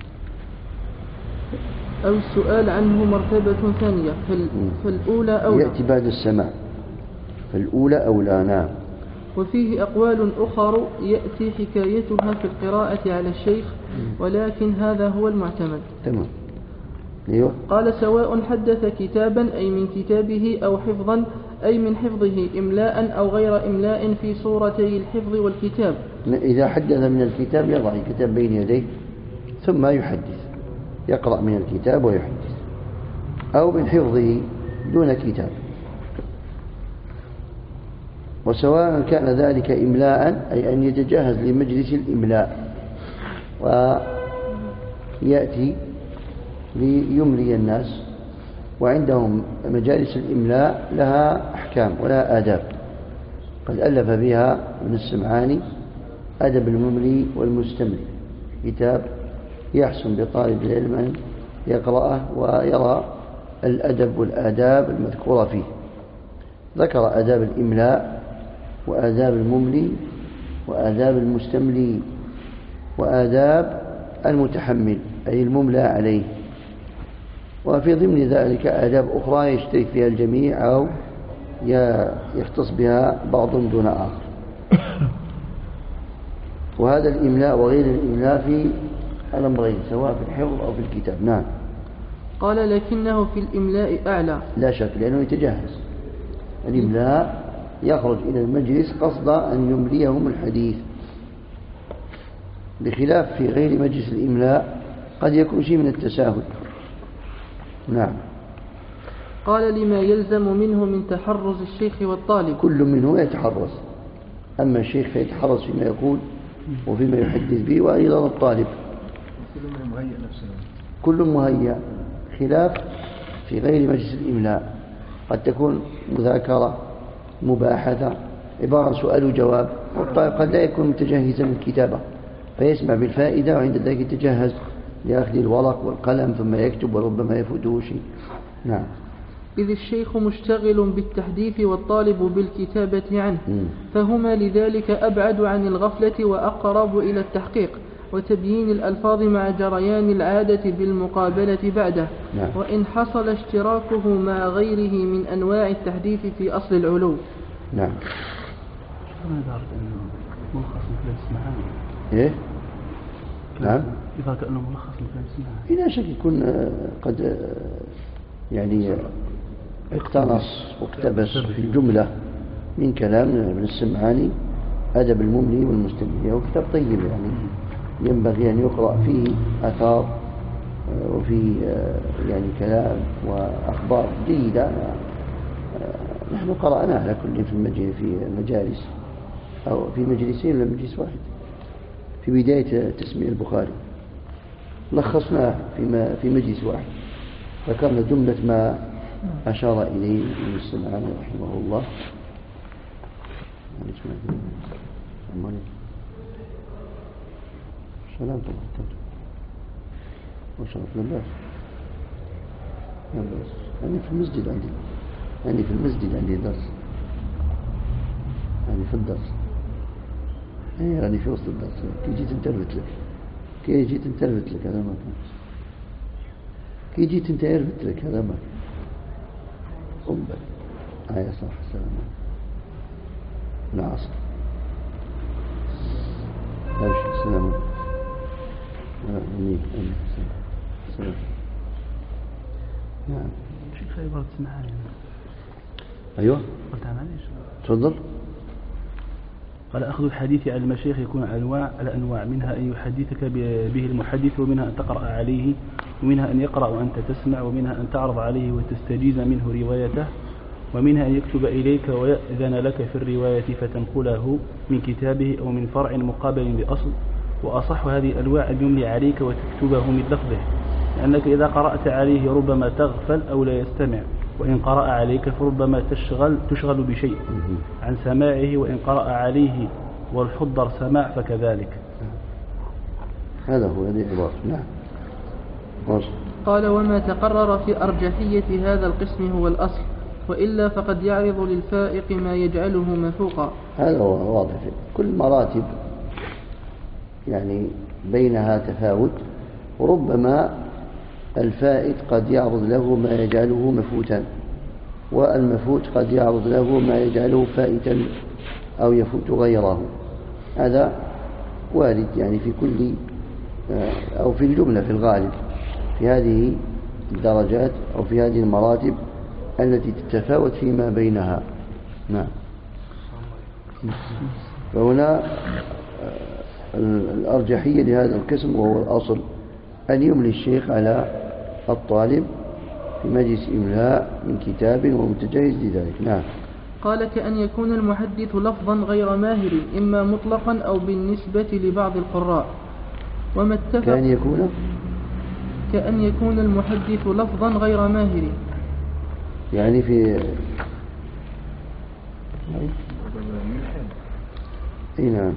A: أو السؤال عنه مرتبة ثانية، فالأولى أولى.
B: يأتي بعد السماع، فالأولى أولى. نعم.
A: وفيه أقوال أخر يأتي حكايتها في القراءة على الشيخ، ولكن هذا هو المعتمد.
B: تمام. أيوه.
A: قال سواء حدث كتابا أي من كتابه أو حفظا أي من حفظه إملاء أو غير إملاء في صورتي الحفظ والكتاب.
B: إذا حدث من الكتاب يضع الكتاب بين يديه ثم يحدث، يقرأ من الكتاب ويحدث، أو من حفظه دون كتاب. وسواء كان ذلك إملاء أي أن يتجهز لمجلس الإملاء ويأتي ليملي الناس، وعندهم مجالس الإملاء لها أحكام ولها آداب، قد ألف بها ابن السمعاني أدب المملي والمستملي، كتاب يحسن بطالب العلم أن يقرأه ويرى الأدب والآداب المذكورة فيه. ذكر آداب الإملاء وآداب المملي وآداب المستملي وآداب المتحمل أي المملى عليه، وفي ضمن ذلك آداب أخرى يشترك فيها الجميع أو يختص بها بعض دون آخر. وهذا الإملاء وغير الإملاء في الأمرين سواء في الحفظ أو في الكتاب. نعم.
A: قال لكنه في الإملاء أعلى.
B: لا شك، لأنه يتجهز. الإملاء يخرج إلى المجلس قصد أن يمليهم الحديث، بخلاف في غير مجلس الإملاء قد يكون شيء من التساهل. نعم.
A: قال لما يلزم منه من تحرز الشيخ والطالب.
B: كل منه يتحرز، أما الشيخ فيتحرز فيما يقول وفيما يحدث به، وأيضا الطالب كل مهيأ، خلاف في غير مجلس الإملاء قد تكون مذاكرة مباحثة عبارة عن سؤال وجواب، والطالب قد لا يكون متجهزا للكتابة فيسمع بالفائدة وعند ذلك يتجهز لأخذ الورق والقلم ثم يكتب وربما يفوته شيء. نعم.
A: إذ الشيخ مشتغل بالتحديث والطالب بالكتابة عنه، فهما لذلك أبعد عن الغفلة وأقرب إلى التحقيق وتبيين الألفاظ مع جريان العادة بالمقابلة بعده.
B: نعم.
A: وإن حصل اشتراكه مع غيره من أنواع التحديث في أصل العلو.
B: نعم. إيه؟ نعم.
C: إذا كأنه ملخص لكلام السمعاني.
B: لا شك يكون قد يعني اقتنص واقتبس في الجملة من كلام ابن السمعاني أدب المملي والمستملي، هو كتاب طيب يعني ينبغي أن يقرأ فيه آثار وفي يعني كلام وأخبار جيدة. نحن قرأنا على كل في المجالس أو في مجلسين ولا مجلس واحد في بداية تسمية البخاري، لخصناه في مجلس واحد، ذكرنا جملة ما أشار إليه ابن السمعاني رحمه الله. سلام طبعا وشرف لباس يعني في المسجد عندي درس يعني في الدرس يعني في وسط الدرس كي جيت انترفت لك هذا ما كان كي جيت انترفت لك هذا ما كان آية صح السلام العصر أبشر السلام السلام نعم
C: شيء خيبر تسمعها
B: أيوة
C: قلت عن ليش
B: تفضل.
C: قال أخذ الحديث عن المشايخ يكون على أنواع منها أن يحدثك به المحدث ومنها أن تقرأ عليه ومنها أن يقرأ وأنت تسمع ومنها أن تعرض عليه وتستجيز منه روايته ومنها أن يكتب إليك ويأذن لك في الرواية فتنقله من كتابه أو من فرع مقابل لأصل وأصح هذه الأنواع أن يملي عليك وتكتبه من لفظه لأنك إذا قرأت عليه ربما تغفل أو لا يستمع وإن قرأ عليك فربما تشغل بشيء عن سماعه وإن قرأ عليه والحضر سماع فكذلك.
B: هذا هو هذه عبارة. نعم.
A: قال وما تقرر في أرجحية هذا القسم هو الأصل وإلا فقد يعرض للفائق ما يجعله مفوقا.
B: هذا هو واضح. كل مراتب يعني بينها تفاوت وربما الفائت قد يعرض له ما يجعله مفوتا والمفوت قد يعرض له ما يجعله فائتا أو يفوت غيره. هذا وارد يعني في كل أو في الجملة في الغالب في هذه الدرجات أو في هذه المراتب التي تتفاوت فيما بينها. نعم. فهنا الأرجحية لهذا القسم وهو الأصل أن يملي الشيخ على الطالب في مجلس إملاء من كتاب ومتجهز لذلك. نعم.
A: قال كأن يكون المحدث لفظا غير ماهر إما مطلقا أو بالنسبة لبعض القراء وما اتفق كأن يكون المحدث لفظا غير ماهر
B: يعني في نعم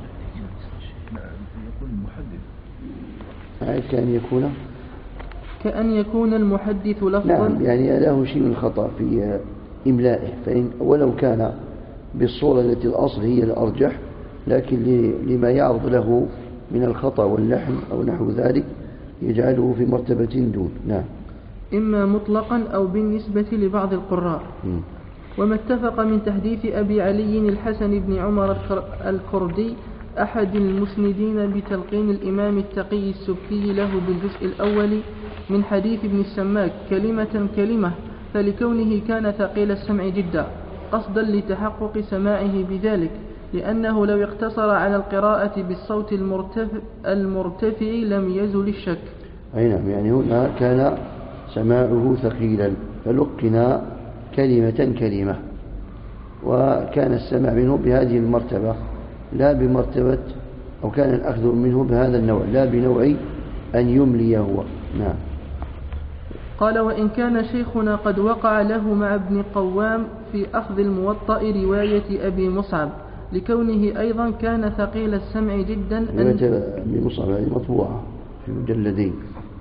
A: كأن يكون المحدث لفظا.
B: نعم يعني له شيء من خطأ في إملائه فإن ولو كان بالصورة التي الأصل هي الأرجح لكن لما يعرض له من الخطأ واللحن أو نحو ذلك يجعله في مرتبة دون. نعم.
A: إما مطلقا أو بالنسبة لبعض القراء. وما اتفق من تحديث أبي علي الحسن بن عمر الكردي أحد المسندين بتلقين الإمام التقي السبكي له بالجزء الأول من حديث ابن السماك كلمة فلكونه كان ثقيل السمع جدا قصدا لتحقق سماعه بذلك لأنه لو اقتصر على القراءة بالصوت المرتفع لم يزل الشك.
B: أي نعم يعني هنا كان سماعه ثقيلا فلقنا كلمة وكان السماع منه بهذه المرتبة لا بمرتبة أو كان الأخذ منه بهذا النوع لا بنوع أن يملي هو. نعم.
A: قال وإن كان شيخنا قد وقع له مع ابن قوام في أخذ الموطأ رواية أبي مصعب لكونه أيضا كان ثقيل السمع جدا
B: رواية أبي مصعب هذه مطبوعة في مجلدين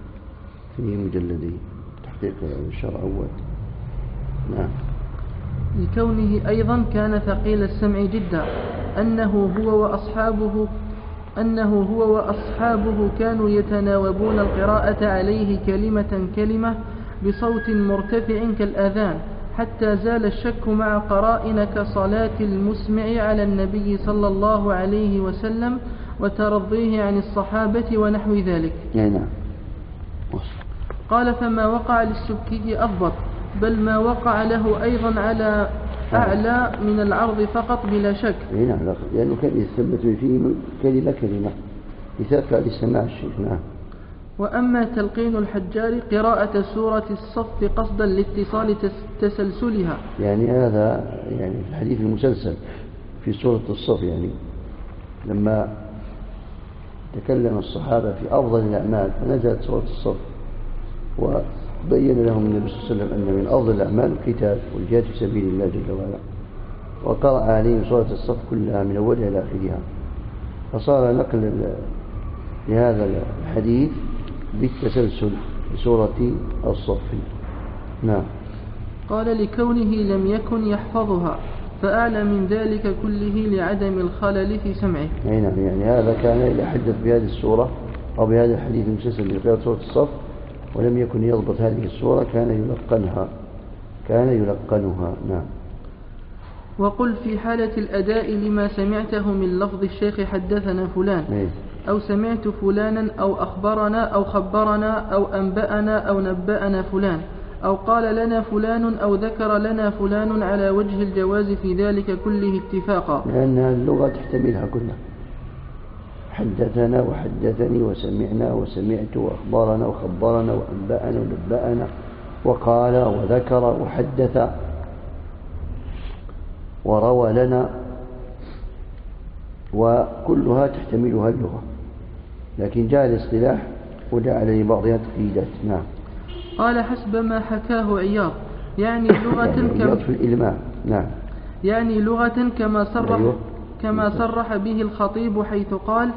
B: تحقيق الشرع أول. نعم.
A: لكونه أيضا كان ثقيل السمع جدا أنه هو وأصحابه كانوا يتناوبون القراءة عليه كلمة بصوت مرتفع كالآذان حتى زال الشك مع قرائن كصلاة المسمع على النبي صلى الله عليه وسلم وترضيه عن الصحابة ونحو ذلك.
B: نعم.
A: قال فما وقع للسبكي أضبط بل ما وقع له أيضا على أعلى من العرض فقط بلا شك.
B: نعم لأنه كان يثبت فيه كلمة يثبت لسماع الشيخ. نعم.
A: وأما تلقين الحجار قراءة سورة الصف قصدا لاتصال تسلسلها
B: يعني هذا يعني في الحديث المسلسل في سورة الصف يعني لما تكلم الصحابة في أفضل الأعمال فنزلت سورة الصف وبين لهم النبي صلى الله عليه وسلم أن من أفضل الأعمال القتال والجهاد في سبيل الله جل وعلا وقرأ عليهم سورة الصف كلها من أولها إلى آخرها، فصار نقل لهذا الحديث بالتسلسل بسورة الصف. نعم.
A: قال لكونه لم يكن يحفظها، فأعلى من ذلك كله لعدم الخلل في سمعه.
B: نعم، يعني هذا كان يحدث بهذه السورة أو بهذا الحديث المسلسل بقراءة سورة الصف ولم يكن يضبط هذه السورة، كان يلقنها. نعم.
A: وقل في حالة الأداء لما سمعته من لفظ الشيخ حدثنا فلان أو سمعت فلانا أو أخبرنا أو خبرنا أو أنبأنا أو نبأنا فلان أو قال لنا فلان أو ذكر لنا فلان على وجه الجواز في ذلك كله اتفاقا،
B: لأن اللغة تحتملها كلها، حدثنا وحدثني وسمعنا وسمعت وأخبرنا وخبرنا وأنبأنا ونبأنا وقال وذكر وحدث وروى لنا، وكلها تحتملها اللغة، لكن جاء الاصطلاح وجعل لبعضها تقييدات. نعم.
A: قال حسب ما حكاه عياض يعني لغة
B: في الإلماع. نعم.
A: يعني لغة كما صرح به الخطيب حيث قال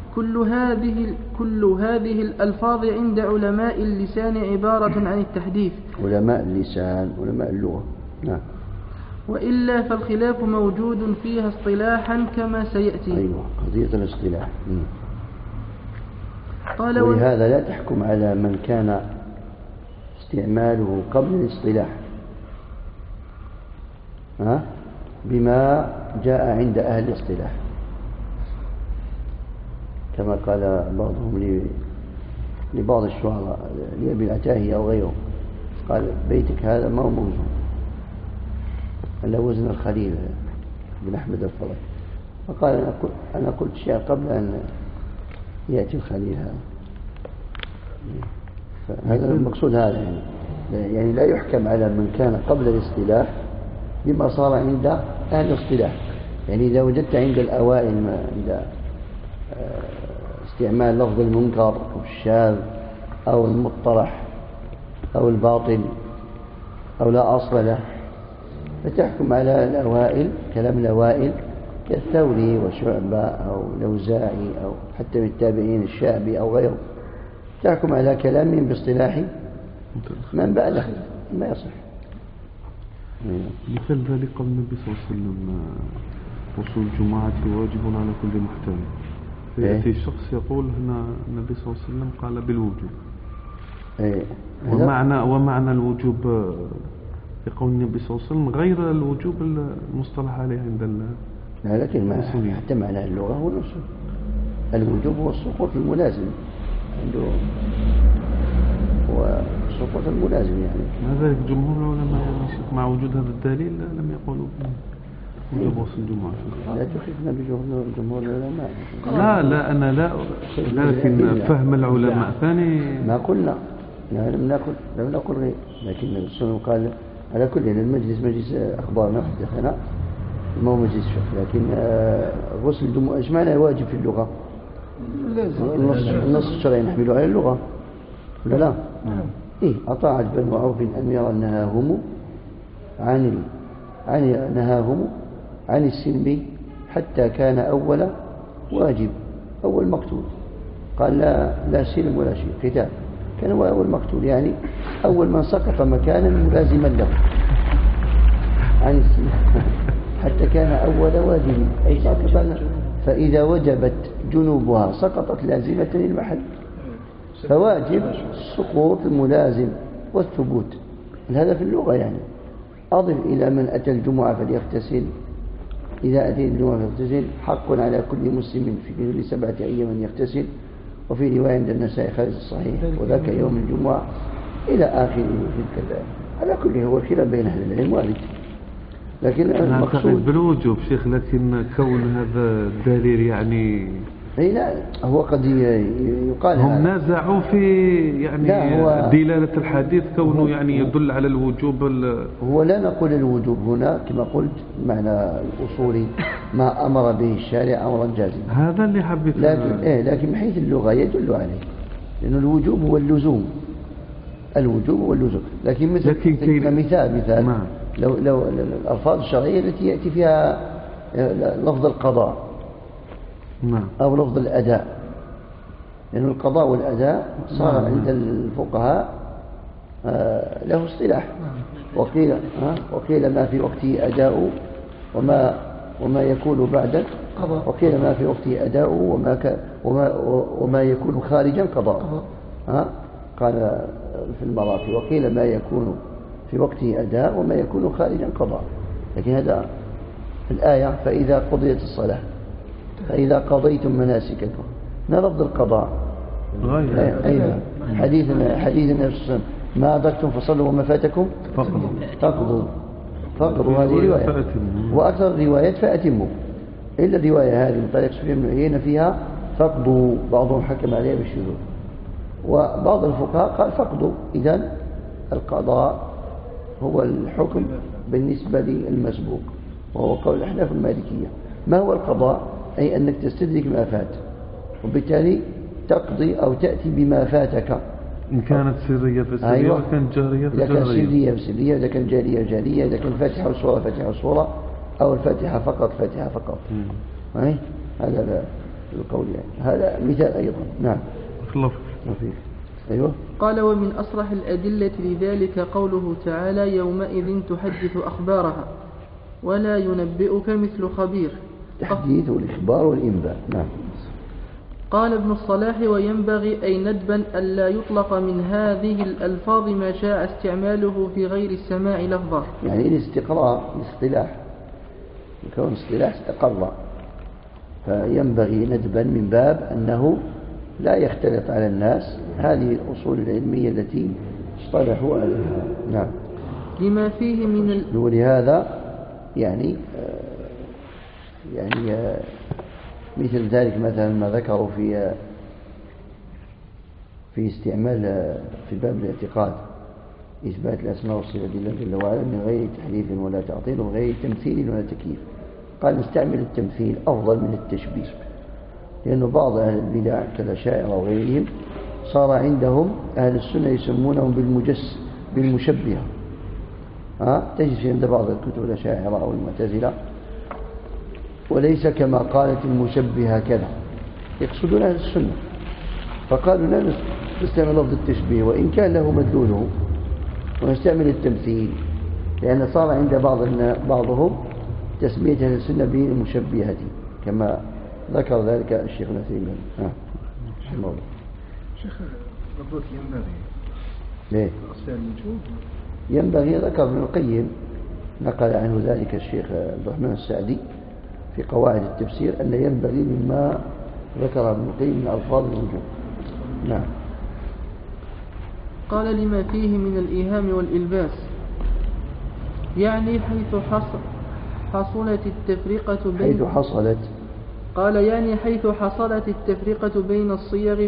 A: كل هذه الألفاظ عند علماء اللسان عبارة عن التحديث.
B: علماء اللسان، علماء اللغة. نعم.
A: وإلا فالخلاف موجود فيها اصطلاحا كما سيأتي.
B: أيوة، قضية الاصطلاح. ولهذا لا تحكم على من كان استعماله قبل الاصطلاح بما جاء عند أهل الاصطلاح، كما قال بعضهم لبعض الشعراء لأبي العتاهية أو غيره، قال بيتك هذا ما هو موزون على وزن الخليل بن أحمد الفضل، فقال أنا قلت شيء قبل أن يأتي الخليل هذا. هذا المقصود، هذا يعني لا يحكم على من كان قبل الاصطلاح بما صار عند أهل الاصطلاح. يعني إذا وجدت عند الأوائل عند استعمال لفظ المنكر أو الشاذ أو المطرح أو الباطل أو لا أصل له، فتحكم على الأوائل، كلام الأوائل كالثوري وشعبة أو الأوزاعي أو حتى من التابعين الشعبي أو غيره، تحكم على كلامهم باصطلاح من بعده ما يصح.
D: مثل ذلك قول النبي صلى الله عليه وسلم وصول الجمعة واجب على كل محتاج، فيأتي شخص يقول هنا النبي صلى الله عليه وسلم قال بالوجوب، ومعنى الوجوب في قول النبي صلى الله عليه وسلم غير الوجوب المصطلح عليه عند
B: لا، لكن ما حتى معنى اللغة هو نفسه. الوجوب هو السقوط الملازم عنده، هو السقوط الملازم يعني.
D: مع ذلك جمهور العلماء مع وجود هذا الدليل لم يقولوا وجوب وصل الجمعة.
B: لا تخفنا بجمهور العلماء.
D: لا أنا لا، لكن فهم العلماء ثاني.
B: ما قلنا لم نقل غير، لكن الرسول قال على كل المجلس مجلس أخبارنا حدثنا، ما هو مجلس فقه. لكن غسل الجمعة ايش معنى واجب في اللغة؟ النص الشرعي نحمله على اللغة ولا لا؟ أطاعت بنو عوف أميرا نهاهم عن السلم حتى كان أول واجب، أول مقتول. قال لا سلم ولا شيء، قتال كان هو أول مقتول، يعني أول من سقط مكانا ملازما له عن السلم حتى كان أول واجب، أي سقط، فإذا وجبت جنوبها سقطت لازمة المحل، فواجب السقوط الملازم والثبوت. هذا في اللغة يعني. أضف إلى من أتى الجمعة فليغتسل، إذا أتى الجمعة فليغتسل، حق على كل مسلم في كل 7 أيام أن يغتسل، وفي رواية عند النسائي خارج الصحيح وذاك يوم الجمعة إلى آخر تلك الآية. على كل هو الخلاف بين أهل العلم وارد، لكن
D: المقصود بالوجوب شيخ، لكن كون هذا الدليل يعني
B: لا هو قد يقال
D: هم نازعوا في يعني دلالة الحديث كونه يعني يدل على الوجوب.
B: هو لا نقول الوجوب هنا كما قلت معنى الأصولي ما أمر به الشارع أمرا جازما،
D: هذا اللي حبيت.
B: لكن من حيث اللغة يدل عليه، لأن الوجوب هو اللزوم، الوجوب هو اللزوم. لكن مثال لو الألفاظ الشرعية التي يأتي فيها لفظ القضاء أو لفظ الأداء، لأن القضاء والأداء صار عند الفقهاء له اصطلاح. وقيل ما في وقته أداء وما يكون بعد، وقيل ما في وقته أداء وما يكون خارجا قضاء. قال في المراقي وقيل ما يكون في وقته أداء وما يكون خارجا قضاء. لكن هذا الآية فإذا قضيت الصلاة فإذا قضيتم مناسككم، ما لفظ القضاء؟ أين حديث النبي صلى الله عليه وسلم ما أدركتم فصلوا وما فاتكم فقضوا هذه رواية، وأكثر الروايات فأتموا، إلا الرواية هذه من طريق سفيان بن عيينة فيها فقضوا، بعضهم حكم عليها بالشذوذ، وبعض الفقهاء قال فقضوا. إذن القضاء هو الحكم بالنسبة للمسبوق، وهو قول الأحناف المالكية. ما هو القضاء؟ أي أنك تستدرك ما فات، وبالتالي تقضي أو تأتي بما فاتك،
D: إن كانت سرية فسرية، وإن كانت جارية فجارية.
B: إذا كانت سرية فسرية، إذا كانت جارية جارية، إذا كانت فاتحة وصورة فاتحة وصورة، أو الفاتحة فقط فاتحة فقط. هذا القول يعني. هذا مثال أيضا. نعم. أيوه.
A: قال ومن أصرح الأدلة لذلك قوله تعالى يومئذ تحدث أخبارها ولا ينبئك مثل خبير.
B: تحديث والإخبار والإنباء. نعم.
A: قال ابن الصلاح وينبغي أي ندبا ألا يطلق من هذه الألفاظ ما شاء استعماله في غير السماع لفظا.
B: يعني الاستقراء الاصطلاح يكون اصطلاح استقر، فينبغي ندبا من باب أنه لا يختلط على الناس هذه الأصول العلمية التي اصطلحوا عليها. نعم.
A: لما فيه من
B: ولهذا يعني مثل ذلك مثلا ما ذكروا في استعمال في باب الاعتقاد إثبات الأسماء والصفات لله جل وعلا من غير تحريف ولا تعطيل وغير تمثيل ولا تكييف. قال نستعمل التمثيل أفضل من التشبيه، لأن بعض أهل البدع كالأشاعرة وغيرهم صار عندهم أهل السنة يسمونهم بالمشبهة. تجد في عند بعض الكتب الأشاعرة أو المعتزلة وليس كما قالت المشبهة كذا، يقصدون أهل السنة، فقالوا لا نستعمل لفظ التشبيه وإن كان له مدلوله، ونستعمل التمثيل، لأن صار عند بعضهم تسمية أهل السنة بالمشبهة كما ذكر ذلك الشيخ العثيمين.
E: شيخ لفظ ينبغي
B: ليه؟ ينبغي ذكر ابن القيم، نقل عنه ذلك الشيخ عبد الرحمن السعدي في قواعد التفسير أن ينبغي مما ذكر ابن القيم من ألفاظ الوجوب. نعم.
A: قال لما فيه من الإيهام والإلباس، يعني حيث حصلت التفرقة بين قال يعني حيث حصلت التفرقة بين الصيغ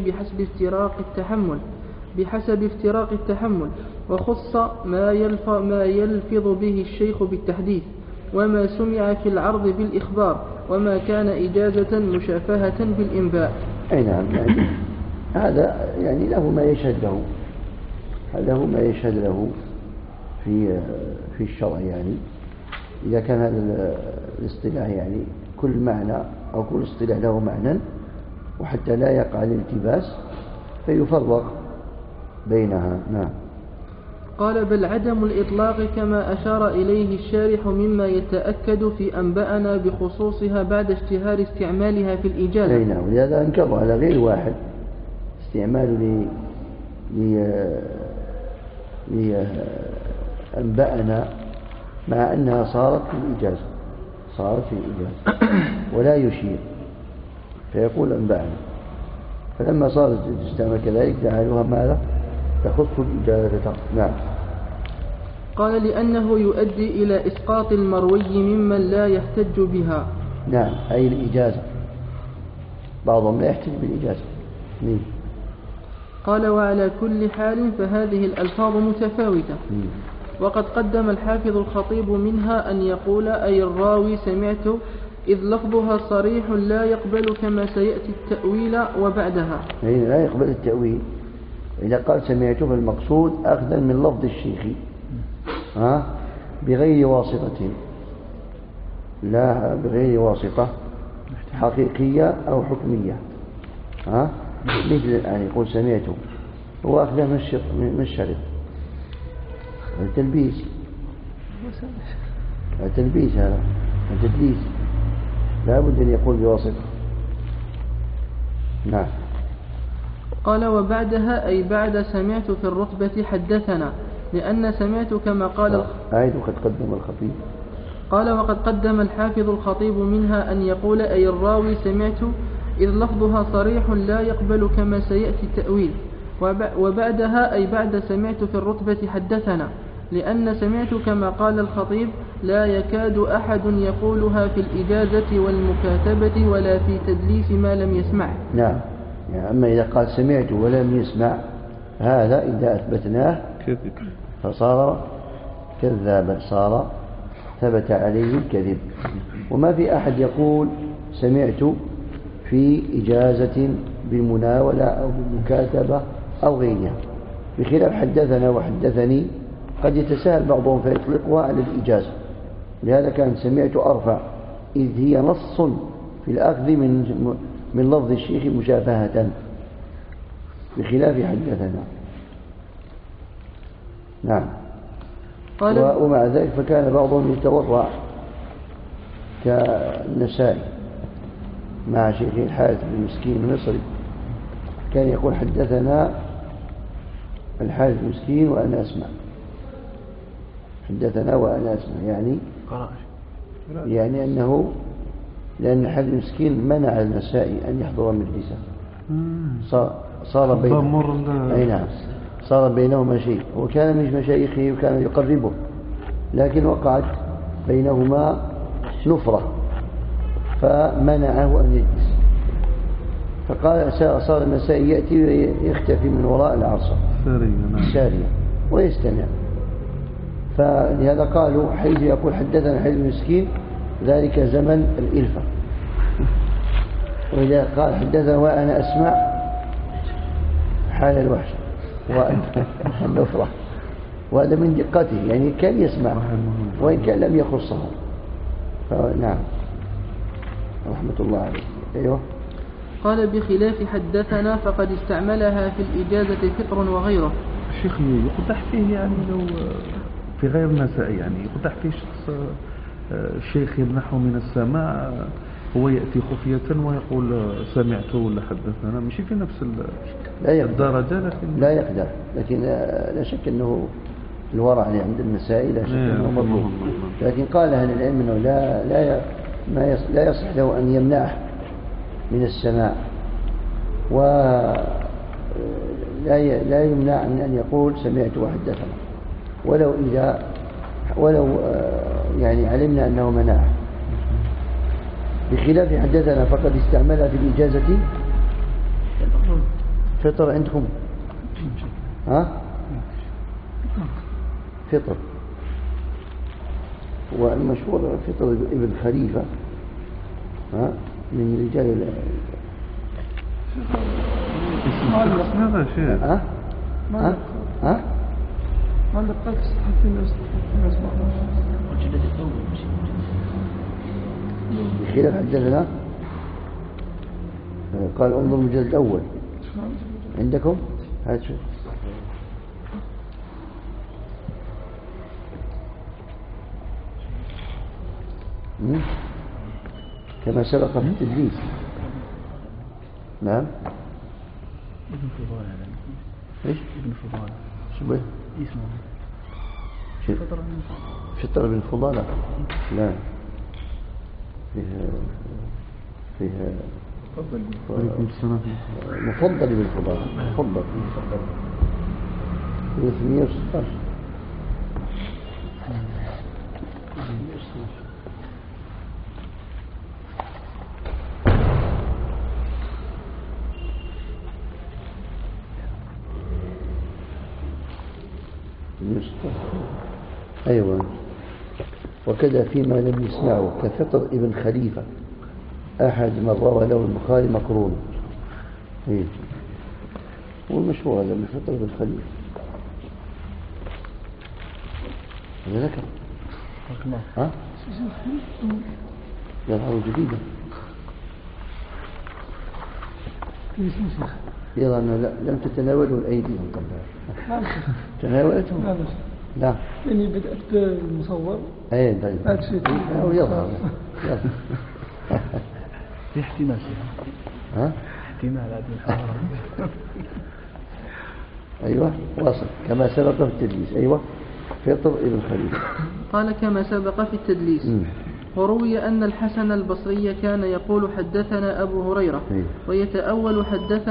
A: بحسب افتراق التحمل، وخص ما يلفظ به الشيخ بالتحديث، وما سمع في العرض بالإخبار، وما كان إجازة مشافهة بالإنباء.
B: أي نعم. يعني هذا يعني له ما يشهد له، له ما يشهد له في الشرع. يعني إذا كان هذا الاصطلاح يعني كل معنى أو كل اصطلاح له معنى، وحتى لا يقع الالتباس فيفرق بينها. نعم.
A: قال بل عدم الإطلاق كما أشار إليه الشارح مما يتأكد في أنبأنا بخصوصها بعد اشتهار استعمالها في الإجازة.
B: نعم. ولهذا أنكر على غير واحد استعمال لأنبأنا مع أنها صارت في الإجازة ولا يشير، فيقول أنبأنا، فلما صارت تستعمل كذلك جعلوها ماذا؟ تخص الإجازة. نعم.
A: قال لأنه يؤدي إلى إسقاط المروي ممن لا يحتج بها.
B: نعم، أي الإجازة، بعضهم لا يحتج بالإجازة.
A: قال وعلى كل حال فهذه الألفاظ متفاوتة. وقد قدم الحافظ الخطيب منها أن يقول أي الراوي سمعت، إذ لفظها صريح لا يقبل كما سيأتي التأويل وبعدها.
B: لا يقبل التأويل. إذا قال سمعت فالمقصود أخذا من لفظ الشيخ، بغير واسطة، لا بغير واسطة حقيقية أو حكمية. مثل يعني يقول سمعته هو أخذه من الشرط، التلبيس هذا التدليس، لا بد أن يقول بواسطة. نعم.
A: قال وبعدها أي بعد سمعت في الرتبة حدثنا، لأن سمعت كما قال
B: أعيد وقد قدم الخطيب.
A: قال وقد قدم الحافظ الخطيب منها أن يقول أي الراوي سمعت، إذ لفظها صريح لا يقبل كما سيأتي التأويل. وبعدها أي بعد سمعت في الرتبة حدثنا، لأن سمعت كما قال الخطيب لا يكاد أحد يقولها في الإجازة والمكاتبة ولا في تدليس ما لم يسمع.
B: نعم. يعني أما إذا قال سمعت ولم يسمع، هذا إذا أثبتناه فصار كذابا، صار ثبت عليه الكذب. وما في أحد يقول سمعت في إجازة بالمناولة أو بالمكاتبة أو غيرها، بخلاف حدثنا وحدثني قد يتساهل بعضهم فيطلقها على الإجازة، لهذا كان سمعت أرفع، إذ هي نص في الأخذ من لفظ الشيخ مشافهة، بخلاف حدثنا. نعم. ومع ذلك فكان بعضهم يتورع كالنسائي مع شيخه الحارث بن مسكين المصري، كان يقول حدثنا الحارث مسكين وأنا أسمع، حدثنا وأنا أسمع، يعني أنه لأن الحارث مسكين منع النسائي أن يحضر مجلسه، صار بينهما شيء، وكان من مشايخه وكان يقربه، لكن وقعت بينهما نفرة فمنعه أن يجلس، فقال صار النسائي يأتي ويختفي من وراء العصا السارية ويستمع. فلهذا قالوا حيث يقول حدثنا حديث مسكين ذلك زمن الإلفة، وإذا قال حدثنا وأنا أسمع حال الوحشة والنفرة، وهذا من دقته، يعني كان يسمع وإن كان لم يخصه. نعم رحمة الله عليه. أيوه.
A: قال بخلاف حدثنا فقد استعملها في الإجازة فطر وغيره.
D: الشيخ يقدح فيه يعني لو في غير النسائي، يعني يقدح فيه شخص الشيخ يمنحه من السماع، هو يأتي خفية ويقول سمعت ولا حدثنا، مش في نفس الدرجة، لكن
B: لا يقدر، لكن لا شك أنه الورع عند النسائي لا شك أنه مطلوب، لكن قال أهل العلم أنه لا يصح له أن يمنعه من السماع، ولا يمنع من أن يقول سمعت وحدثنا، ولو يعني علمنا أنه منعه. بخلاف حدثنا فقد استعملها في الإجازة فطر عندكم، فطر، والمشهور فطر ابن خليفة من رجال
D: هذا شيء
E: ما لقيت صحفي
B: بخلاف حدثنا قال انظر المجلد الأول عندكم، هات شوف. كما سبق في التدليس. نعم.
C: ابن فضالة.
B: ايش؟
C: ابن فضالة.
B: شو به؟
C: اسمه
B: فطر بن فضالة. لا. فيها مفضل بن فضالة. مفضل 316. أيوة. وكذا فيما لم يسمعه كفطر ابن خليفة أحد من روى له البخاري مقرون. إيه. والمشهور هذا من فطر ابن خليفة هذا ذكر ها؟ يظهر جديدا يرى أنه لم تتناوله الأيدي من قبل تناولته؟ لا
E: لأني بدأت بالمصور
B: أي طيب أو يظهر
C: في احتمال
B: ها؟
C: احتمال هذه الحرارة.
B: أيوة واصل كما سبق في التدليس. أيوة فطر ابن خليل
A: قال كما سبق في التدليس. وروي أن الحسن البصري كان يقول حدثنا أبو هريرة ويتأول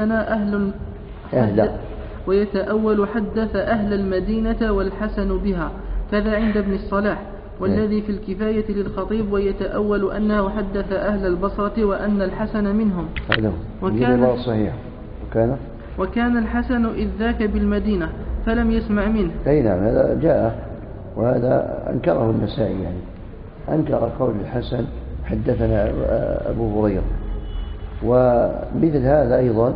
A: حدث أهل المدينة والحسن بها، كذا عند ابن الصلاح والذي في الكفاية للخطيب، ويتأول أنه حدث أهل البصرة وأن الحسن منهم. وكان الحسن إذ ذاك بالمدينة فلم يسمع منه.
B: أي نعم هذا جاء وهذا أنكره النسائي، يعني أنكر قول الحسن حدثنا أبو هريرة. ومثل هذا أيضا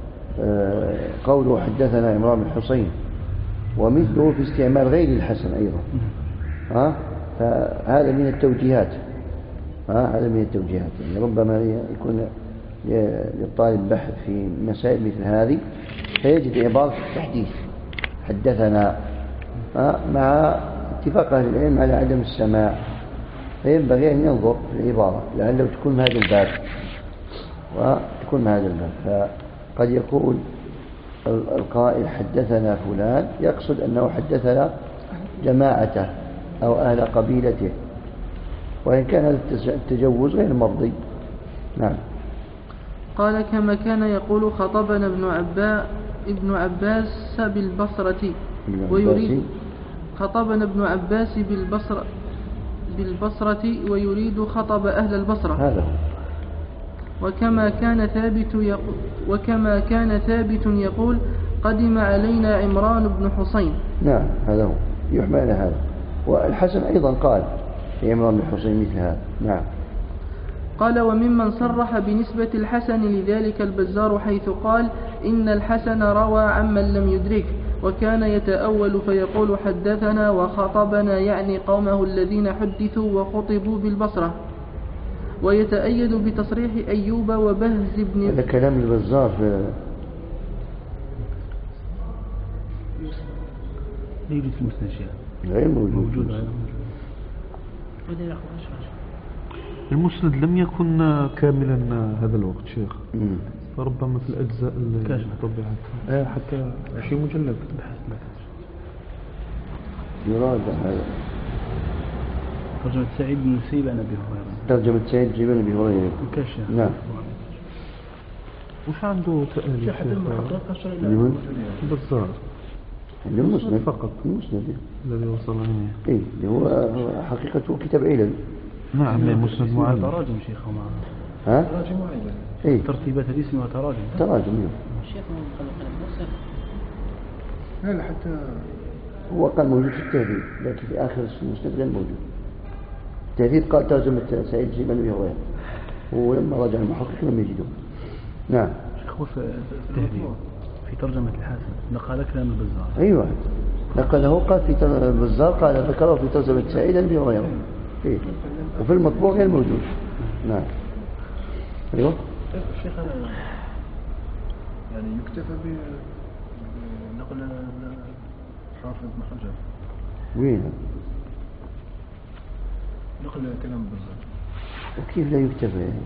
B: قوله حدثنا عمران بن حسين، ومثله في استعمال غير الحسن أيضا. فهذا من التوجيهات. هذا من التوجيهات، يعني ربما يكون للطالب بحث في مسائل مثل هذه فيجد عبارة التحديث حدثنا مع اتفاق أهل العلم على عدم السماع، فينبغي أن ينظر في العبارة لعله تكون من هذا الباب. فقد يقول القائل حدثنا فلان يقصد أنه حدثنا جماعته أو أهل قبيلته، وإن كان هذا التجوز غير مرضي. نعم.
A: قال كما كان يقول خطبنا ابن عباس بالبصرة ويريد خطبنا ابن عباس بالبصرة ويريد خطب أهل البصرة.
B: هذا
A: وكما كان ثابت يقول قدم علينا عمران بن حسين.
B: نعم هذا هو يحمل هذا. والحسن أيضا قال في عمران بن حسين مثل هذا. نعم.
A: قال وممن صرح بنسبة الحسن لذلك البزار حيث قال إن الحسن روى عمن لم يدرك، وكان يتأول فيقول حدثنا وخطبنا، يعني قومه الذين حدثوا وخطبوا بالبصرة. ويتأيد بتصريح أيوب وبهز بن
B: هذا كلام البزار
C: يوجد في المسند
B: غير موجود.
D: المسند لم يكن كاملا هذا الوقت شيخ، فربما في الأجزاء اللي طبعت حتى في مجلد
B: يراد هذا
C: ترجمة سعيد بن المسيب عن أبي هريرة.
B: ترجمة سعيد بن أبي هريرة. نعم.
D: وش عنده تأليف بالظاهر
B: المسند فقط، المسند
D: الذي وصل إليه.
B: إيه اللي هو حقيقته كتاب علل.
D: نعم المسند معلم.
C: تراجم شيخ وما
B: تراجم معلم. إيه
C: ترتيبات الاسم وتراجم.
G: الشيخ من قبل
E: لا حتى
B: هو قال موجود في التهذيب، لكن في آخر المسند غير موجود. التهذيب قال ترجمة سعيد بن أبي هريرة، ولما رجع المحقق لم يجده. نعم.
C: شيخ في التهذيب في ترجمة الحسن نقل كلام البزار.
B: أيوة نقله قال في البزار قال ذكره في ترجمة سعيد بن أبي هريرة. إيه وفي المطبوع غير موجود. نعم. أيوة.
E: الشيخ يعني يكتفى بنقل حافظ ابن حجر.
B: وين؟
E: نقل كلام البزار.
B: وكيف لا يكتفى يعني؟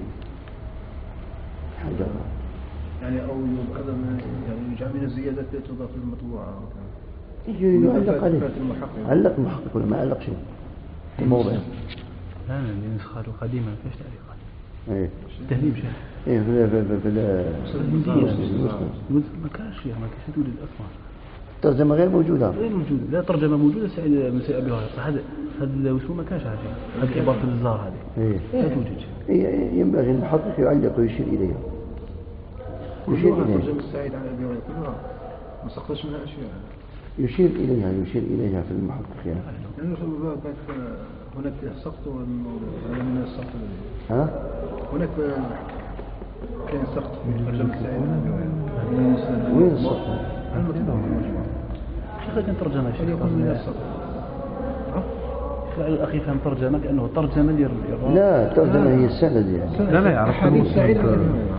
B: حجر.
E: يعني أو هذا يعني يجعل من الزيادات التي تضاف للمطبوعة.
B: يعلق عليه. علق المحقق ولا ما علق شيء؟ في موضع.
C: لا النسخة القديمة ما فيش تعليقات.
B: إيه.
C: تهذيب شيء.
B: إيه في
C: ما كانش فيها ما كانش توجد أصلا.
B: ترجمة غير موجودة.
C: غير موجودة. لا ترجمة موجودة سعيد بن أبي هريرة. هذا وشو ما كانش هذه. هذه عبارة الزار هذه.
B: إيه.
C: لا توجد.
B: إيه ينبغي المحقق يعلق ويشير إليها.
E: ترجمة سعيد عن أبي هريرة كلها ما سقطش منها أشياء. يشير إليها في المحقق يعني. لأنه هناك سقط من السقط. هناك كان سقط في ترجمة سعيد عن أبي هريرة.
B: وين السقط؟
C: كيف كان ترجمة شيء؟ الأخي فهم ترجمة كأنه ترجمة
B: لا ترجمة هي السند يعني.
D: لا يعرف
E: حديث سعيد كلها.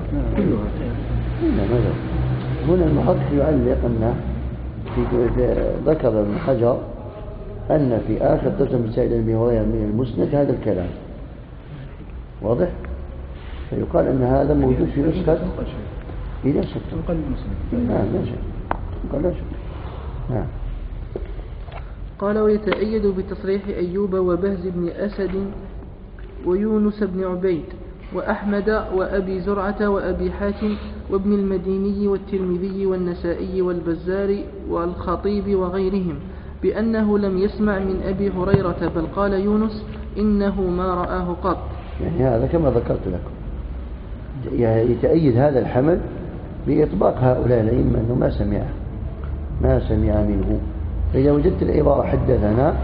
B: هنا المحقق يعلق أنه ذكر ابن حجر أن في آخر ترجمة سعيد بن هريرة من المسند هذا الكلام واضح؟ فيقال أن هذا موجود في نسخة إلى شك. نعم لا شك. قال لا شك. نعم.
A: قال ويتأيد بتصريح أيوب وبهز بن أسد ويونس بن عبيد وأحمد وأبي زرعة وأبي حاتم وابن المديني والترمذي والنسائي والبزار والخطيب وغيرهم بأنه لم يسمع من أبي هريرة بل قال يونس إنه ما رآه قط.
B: يعني هذا كما ذكرت لكم يعني يتأيد هذا الحمل بإطباق هؤلاء الأئمة أنه ما سمع منه. فإذا وجدت العبارة حدثنا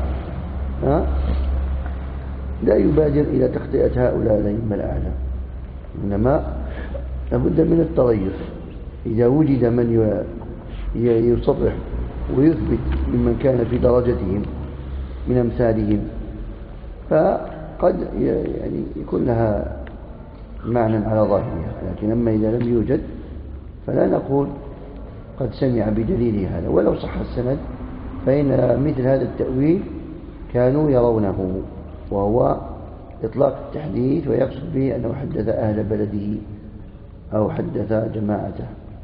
B: لا يبادر إلى تخطئة هؤلاء الأئمة الأعلام، إنما لابد من التريث. إذا وجد من يصرح ويثبت ممن كان في درجتهم من أمثالهم فقد يعني يكون لها معنى على ظاهرها، لكن أما إذا لم يوجد فلا نقول قد سمع بدليل هذا. ولو صح السند فإن مثل هذا التأويل كانوا يرونه، وهو إطلاق التحديث ويقصد به أنه حدث أهل بلده أو حدث جماعته.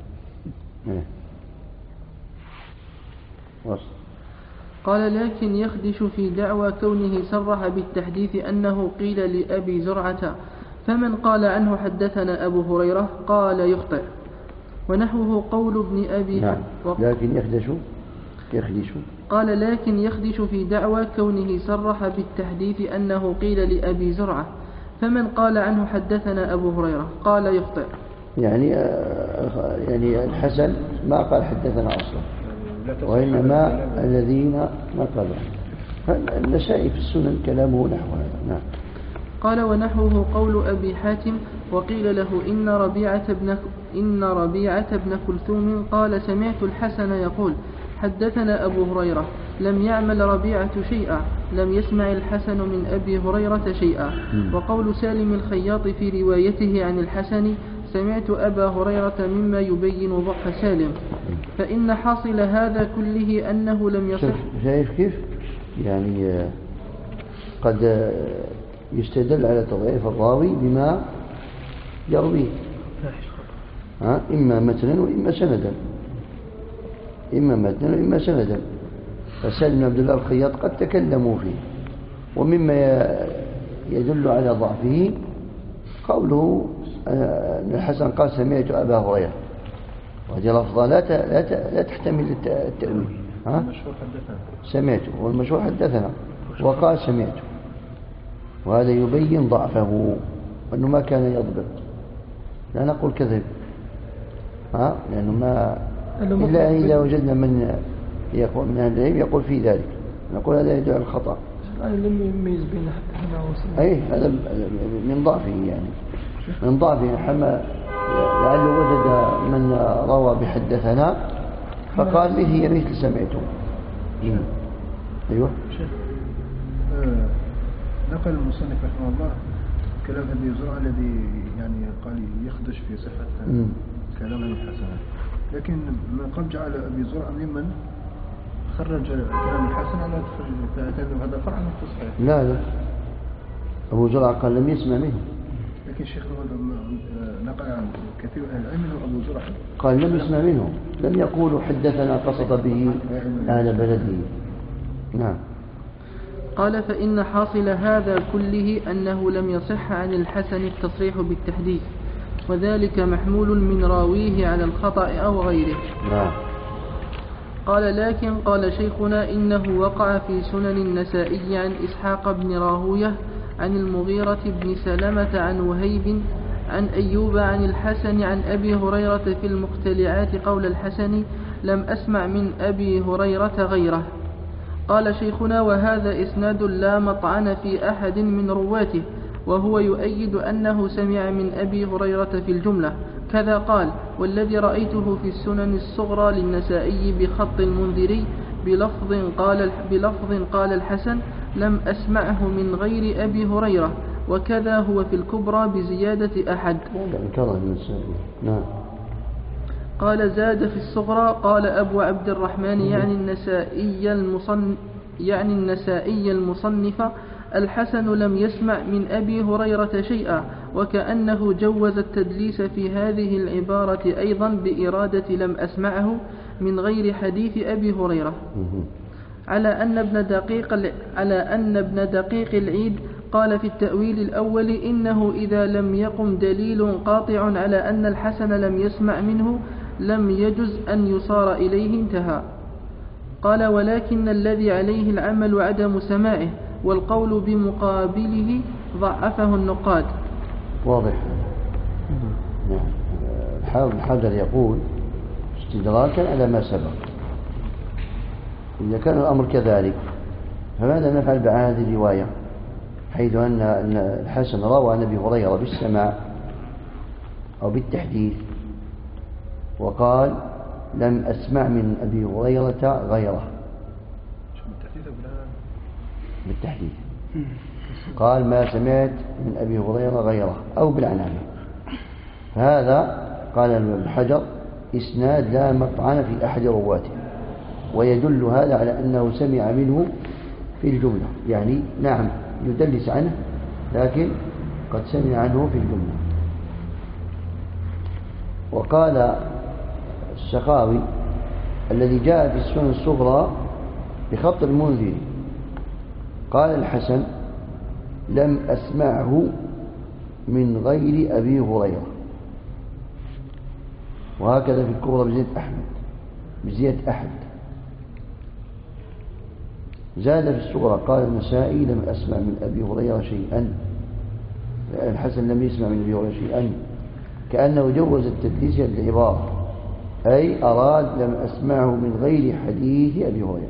A: قال لكن يخدش في دعوى كونه صرح بالتحديث أنه قيل لأبي زرعة، فمن قال عنه حدثنا أبو هريرة قال يخطئ. ونحوه قول ابن أبي
B: نعم. لكن يخدش
A: قال لكن يخدش في دعوى كونه صرح بالتحديث أنه قيل لأبي زرعة، فمن قال عنه حدثنا أبو هريرة قال يخطئ.
B: يعني الحسن ما قال حدثنا أصلا، وإنما الذين نقلوا. النسائي في السنن كلامه نحو هذا. نعم.
A: قال ونحوه قول أبي حاتم وقيل له إن ربيعة بن كلثوم قال سمعت الحسن يقول حدثنا أبو هريرة، لم يعمل ربيعة شيئا، لم يسمع الحسن من أبي هريرة شيئا. وقول سالم الخياط في روايته عن الحسن سمعت أبا هريرة مما يبين ضعف سالم، فإن حاصل هذا كله أنه لم يصح.
B: شايف كيف؟ يعني قد يستدل على تضعيف الراوي بما يرويه، إما متنا وإما سندا، فسالم بن عبد الله الخياط قد تكلموا فيه. ومما يدل على ضعفه قوله أن الحسن قال سمعت أبا هريرة، وهذه لفظة لا تحتمل التأويل. سمعته والمشهور حدثنا وقال سمعته، وهذا يبين ضعفه وأنه ما كان يضبط. لا نقول كذب لأنه ما إلا إذا وجدنا من يقول من أهل العلم يقول في ذلك نقول هذا يدعو الخطأ.
A: لم يميز بين حدثنا وسمع.
B: أي هذا من ضعفه، يعني من ضعفه حما لعله وجد من روى بحدثنا فقال به هي مثل سمعته. أيوه.
E: نقل المصنف رحمه الله كلام أبي زرعة الذي يعني قال يخدش في صحة كلام الحسن، لكن من قبل جعل أبي زرعة ممن خرج كلام الحسن على هذا فرع من التصحيح.
B: لا أبو زرعة قال لم يسمع منه،
E: لكن الشيخ نقل عن كثير من العلم أنه أبو زرعة
B: قال لم يسمع منه، لم يقول حدثنا قصد به أهل بلده. نعم.
A: قال فإن حاصل هذا كله أنه لم يصح عن الحسن التصريح بالتحديث، وذلك محمول من راويه على الخطأ أو غيره.
B: نعم.
A: قال لكن قال شيخنا إنه وقع في سنن النسائي عن إسحاق بن راهوية عن المغيرة بن سلمة عن وهيب عن أيوب عن الحسن عن أبي هريرة في المختلعات قول الحسن لم أسمع من أبي هريرة غيره. قال شيخنا وهذا إسناد لا مطعن في أحد من رواته، وهو يؤيد أنه سمع من أبي هريرة في الجملة. كذا قال والذي رأيته في السنن الصغرى للنسائي بخط المنذري بلفظ قال الحسن لم أسمعه من غير أبي هريرة، وكذا هو في الكبرى بزيادة أحد.
B: نعم.
A: قال زاد في الصغرى قال أبو عبد الرحمن يعني النسائي المصنف الحسن لم يسمع من أبي هريرة شيئا، وكأنه جوز التدليس في هذه العبارة أيضا بإرادة لم أسمعه من غير حديث أبي هريرة، على أن ابن دقيق العيد قال في التأويل الأول إنه إذا لم يقم دليل قاطع على أن الحسن لم يسمع منه لم يجز أن يصار إليه، انتهى. قال ولكن الذي عليه العمل عدم سماعه، والقول بمقابله ضعفه النقاد.
B: واضح. الحافظ يقول استدراكا على ما سبق، إذا كان الأمر كذلك فماذا نفعل بهذه الرواية، حيث أن الحسن روى عن أبي هريرة بالسماع أو بالتحديث، وقال لم أسمع من أبي هريرة غيره بالتحديث، قال ما سمعت من أبي هريرة غيره أو بالعنانة. هذا قال ابن حجر إسناد لا مطعن في أحد رواته، ويدل هذا على أنه سمع منه في الجملة، يعني نعم يدلس عنه لكن قد سمع عنه في الجملة. وقال السخاوي الذي جاء في السنن الصغرى بخط المنذري قال الحسن لم أسمعه من غير أبي هريرة، وهكذا في الكبرى بزيادة أحد. زاد في الصغرى قال النسائي لم أسمع من أبي هريرة شيئا، الحسن لم يسمع من أبي هريرة شيئا، كأنه جوز التدليس للعبارة، أي أراد لم أسمعه من غير حديث أبي هريرة.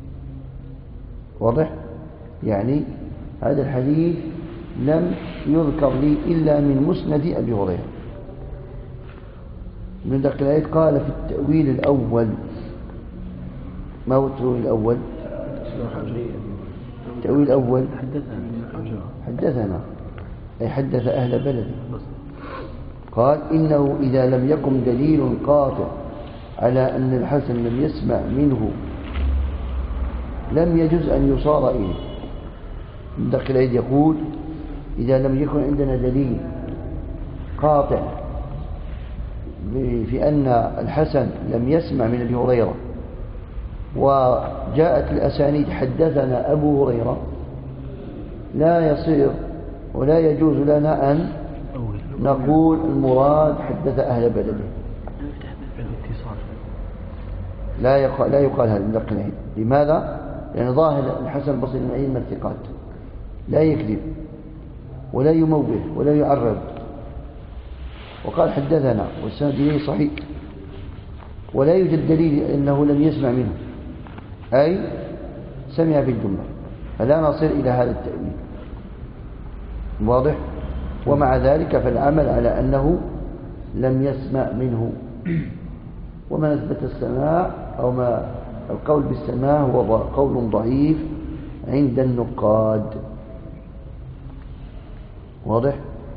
B: واضح؟ يعني هذا الحديث لم يذكر لي إلا من مسند أبي هريرة. من ذلك الآية قال في التأويل الأول، ما هو التأويل الأول؟ التأويل الأول حدثنا، أي حدث أهل بلده. قال إنه إذا لم يكن دليل قاطع على أن الحسن لم يسمع منه لم يجوز أن يصار إليه. من ذلك الآية يقول إذا لم يكن عندنا دليل قاطع في أن الحسن لم يسمع من أبي هريرة، وجاءت الأسانيد حدثنا أبو هريرة، لا يصير ولا يجوز لنا أن نقول المراد حدث أهل بلده، لا يقال هذا من ذلك. لماذا؟ لأن ظاهر الحسن البصري من أئمة الثقات، لا يكذب ولا يموه ولا يعرض، وقال حدثنا والسند إليه صحيح، ولا يوجد دليل أنه لم يسمع منه، أي سمع في الجملة، فلا نصل إلى هذا التأويل. واضح؟ ومع ذلك فالعمل على أنه لم يسمع منه. وما نثبت السماع أو ما القول بالسماع هو قول ضعيف عند النقاد. واضح؟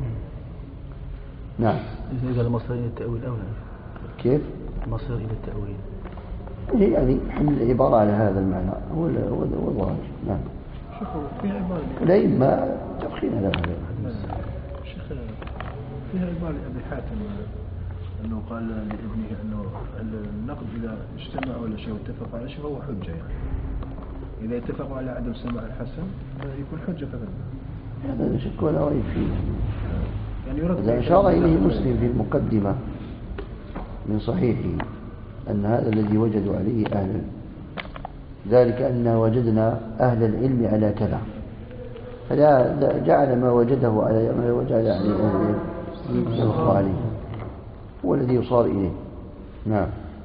B: نعم.
C: إذا المصير إلى التأويل أولى.
B: كيف؟
C: المصير إلى التأويل
B: يعني حمل العبارة على هذا المعنى هو الظاهر. نعم.
E: شوفوا في عبارة
B: لا إما تبخين على هذا.
E: شيخ فيها عبارة لأبي حاتم أنه قال لابنه أنه النقد إذا اجتمع ولا شيء واتفقوا على شيء هو حجة، يعني إذا اتفقوا على عدم سماع الحسن يكون حجة كذا.
B: هذا لا شك ولا ريب فيه.
E: يعني
B: إذا أشار إليه مسلم في المقدمة من صحيحه أن هذا الذي وجدوا عليه أهل ذلك أن وجدنا أهل العلم على كذا، فلا جعل ما وجده على ما وجد عليه أهل العلم يبقى عليه، هو الذي يصار إليه. نعم.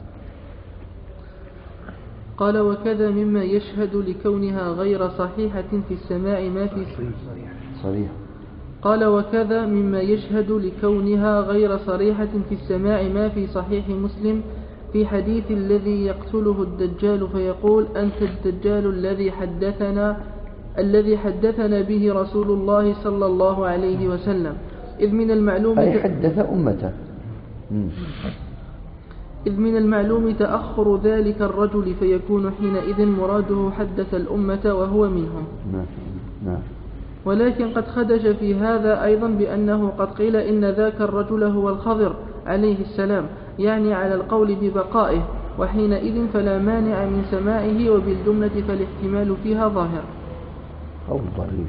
A: قال وكذا مما يشهد لكونها غير صحيحة في السماع ما في
B: صريح.
A: قال وكذا مما يشهد لكونها غير صريحة في السماع ما في صحيح مسلم في حديث الذي يقتله الدجال فيقول أنت الدجال الذي حدثنا الذي حدثنا به رسول الله صلى الله عليه وسلم، إذ من المعلوم
B: أي حدث أمته.
A: إذ من المعلوم تأخر ذلك الرجل، فيكون حينئذ مراده حدث الأمة وهو منهم.
B: نعم.
A: ولكن قد خدش في هذا أيضا بأنه قد قيل إن ذاك الرجل هو الخضر عليه السلام، يعني على القول ببقائه، وحينئذ فلا مانع من سماعه، وبالجملة فالاحتمال فيها ظاهر.
B: قول ضعيف،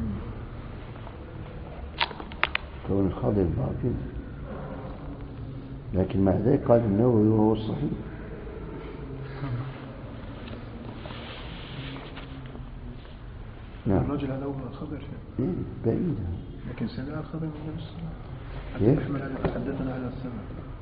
B: كون الخضر باطل، لكن مع ذلك قال النووي وهو الصحيح. نعم.
E: الرجل هذا هو الخضر
B: بعيد،
E: لكن سمع الخضر من النبي صلى الله عليه وسلم. يحمل على حدثنا على السمع،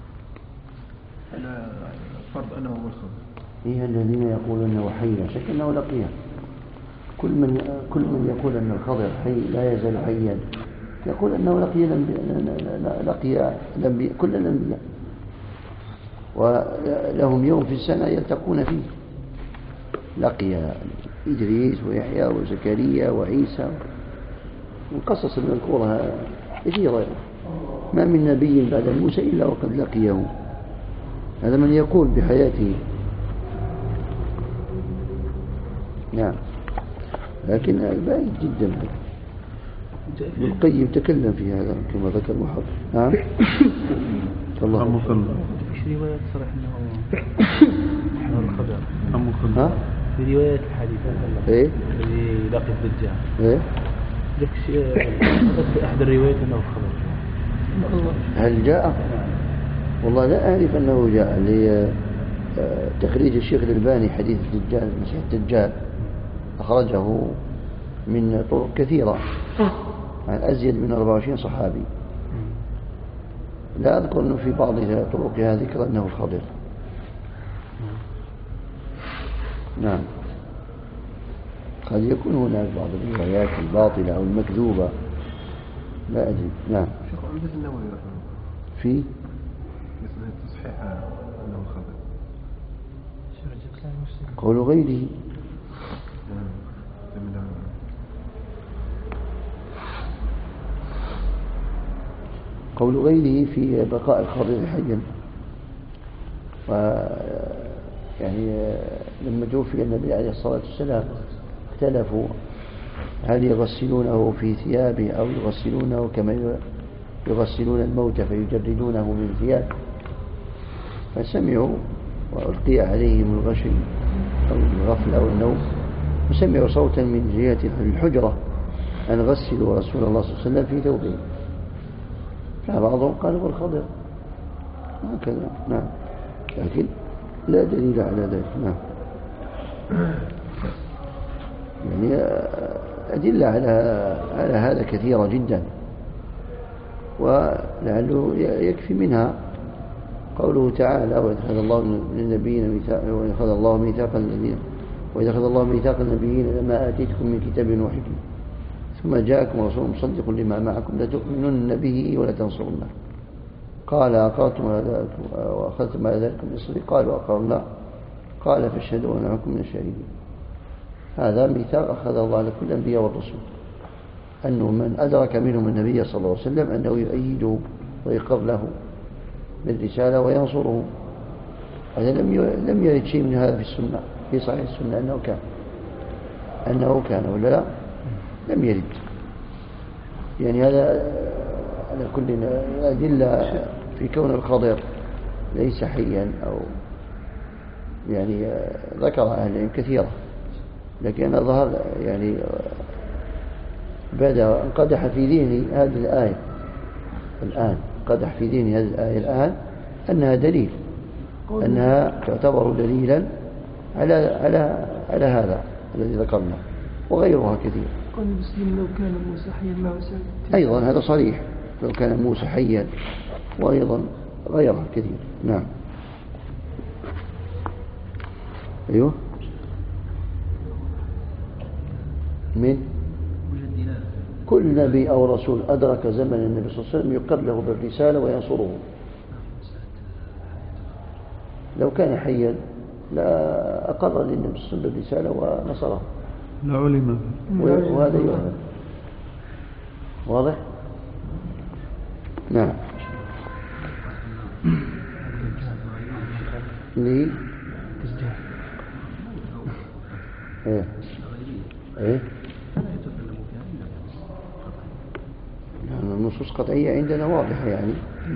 E: على فرض أنه هو الخضر.
B: الذين يقولون أنه حي لا شك أنه لقيه. كل من يقول أن الخضر حي لا يزال حيا يقول أنه لقي كل الأنبياء، ولهم يوم في السنة يلتقون فيه. لقي إدريس ويحيى وزكريا وعيسى، والقصص المذكورة كثيرة. ما من نبي بعد موسى إلا وقد لقيه. هذا من يقول بحياته. نعم، لكن بعيد جدا. ابن القيم تكلم في هذا كما ذكر محمد. نعم. الله.
C: في روايات صرح أنه الخضر. في روايات الحديث الذي لقي الدجال. أحد الروايات أنه الخضر.
B: هل جاء؟ والله لا أعرف أنه جاء. لتخريج الشيخ الألباني حديث الدجال، مسيح الدجال، أخرجه من طرق كثيرة عن أزيد من 24 صحابي. لا أذكر أنه في بعض طرقها ذكر أنه الخضر. نعم، قد يكون هناك بعض الروايات الباطلة أو المكذوبة، لا أدري. نعم.
E: شيخ عمدة النووي
B: في
E: تصحيح أنه الخضر
B: قول غيره. قول غيره في بقاء الخضر حيا. يعني لما توفي النبي عليه الصلاة والسلام اختلفوا هل يغسلونه في ثيابه أو يغسلونه كما يغسلون الموت فيجردونه من ثياب. فسمعوا وألقي عليهم الغشي أو الغفل أو النوم، وسمعوا صوتا من جهة الحجرة أن غسلوا رسول الله صلى الله عليه وسلم في ثوبه. فبعضهم قال هو الخضر هكذا. نعم، لكن لا دليل على ذلك. نعم، يعني أدلة على هذا كثيرة جدا، ولعله يكفي منها قوله تعالى: وإذ أخذ الله من النبيين ميثاقا وإذا أخذ الله ميثاق النبيين لما آتيتكم من كتاب وحكمة ثم جاءكم رسول مصدق لما معكم لتؤمنن به ولتنصرنه قال أقررتم وأخذتم على ذلك مصري قالوا أقررنا قال فاشهدوا وأنا معكم من الشاهدين. هذا ميثاق أخذ الله على كل الأنبياء والرسل، أنه من أدرك منهم النبي صلى الله عليه وسلم أنه يؤيده ويقر له بالرسالة وينصره. هذا لم يرد شيء من هذا في السنة، في صحيح السنة أنه كان ولا لا، لم يرد. يعني هذا على كل أدلة في كون الخضر ليس حيا، أو يعني ذكر أهل العلم كثيرا، لكن ظهر يعني بدأ انقدح في ذهني هذه الآية الآن، قدح في ذهني هذه الآية الآن أنها دليل، أنها تعتبر دليلا على هذا الذي ذكرنا، وغيرها كثير.
H: قال المسلم لو كان موسى حيا معه
B: أيضا هذا صريح، لو كان موسى حيا، وأيضا غيرها كثير. نعم. أيوه. من كل نبي أو رسول أدرك زمن النبي صلى الله عليه وسلم يقر له بالرسالة وينصره. لو كان حيا لا أقر للنبي صلى الله عليه وسلم بالرسالة ونصره.
D: لعلم
B: وهذا يعلم. واضح؟ نعم. ليه؟ ايه ايه يعني النصوص قطعية عندنا واضحة يعني.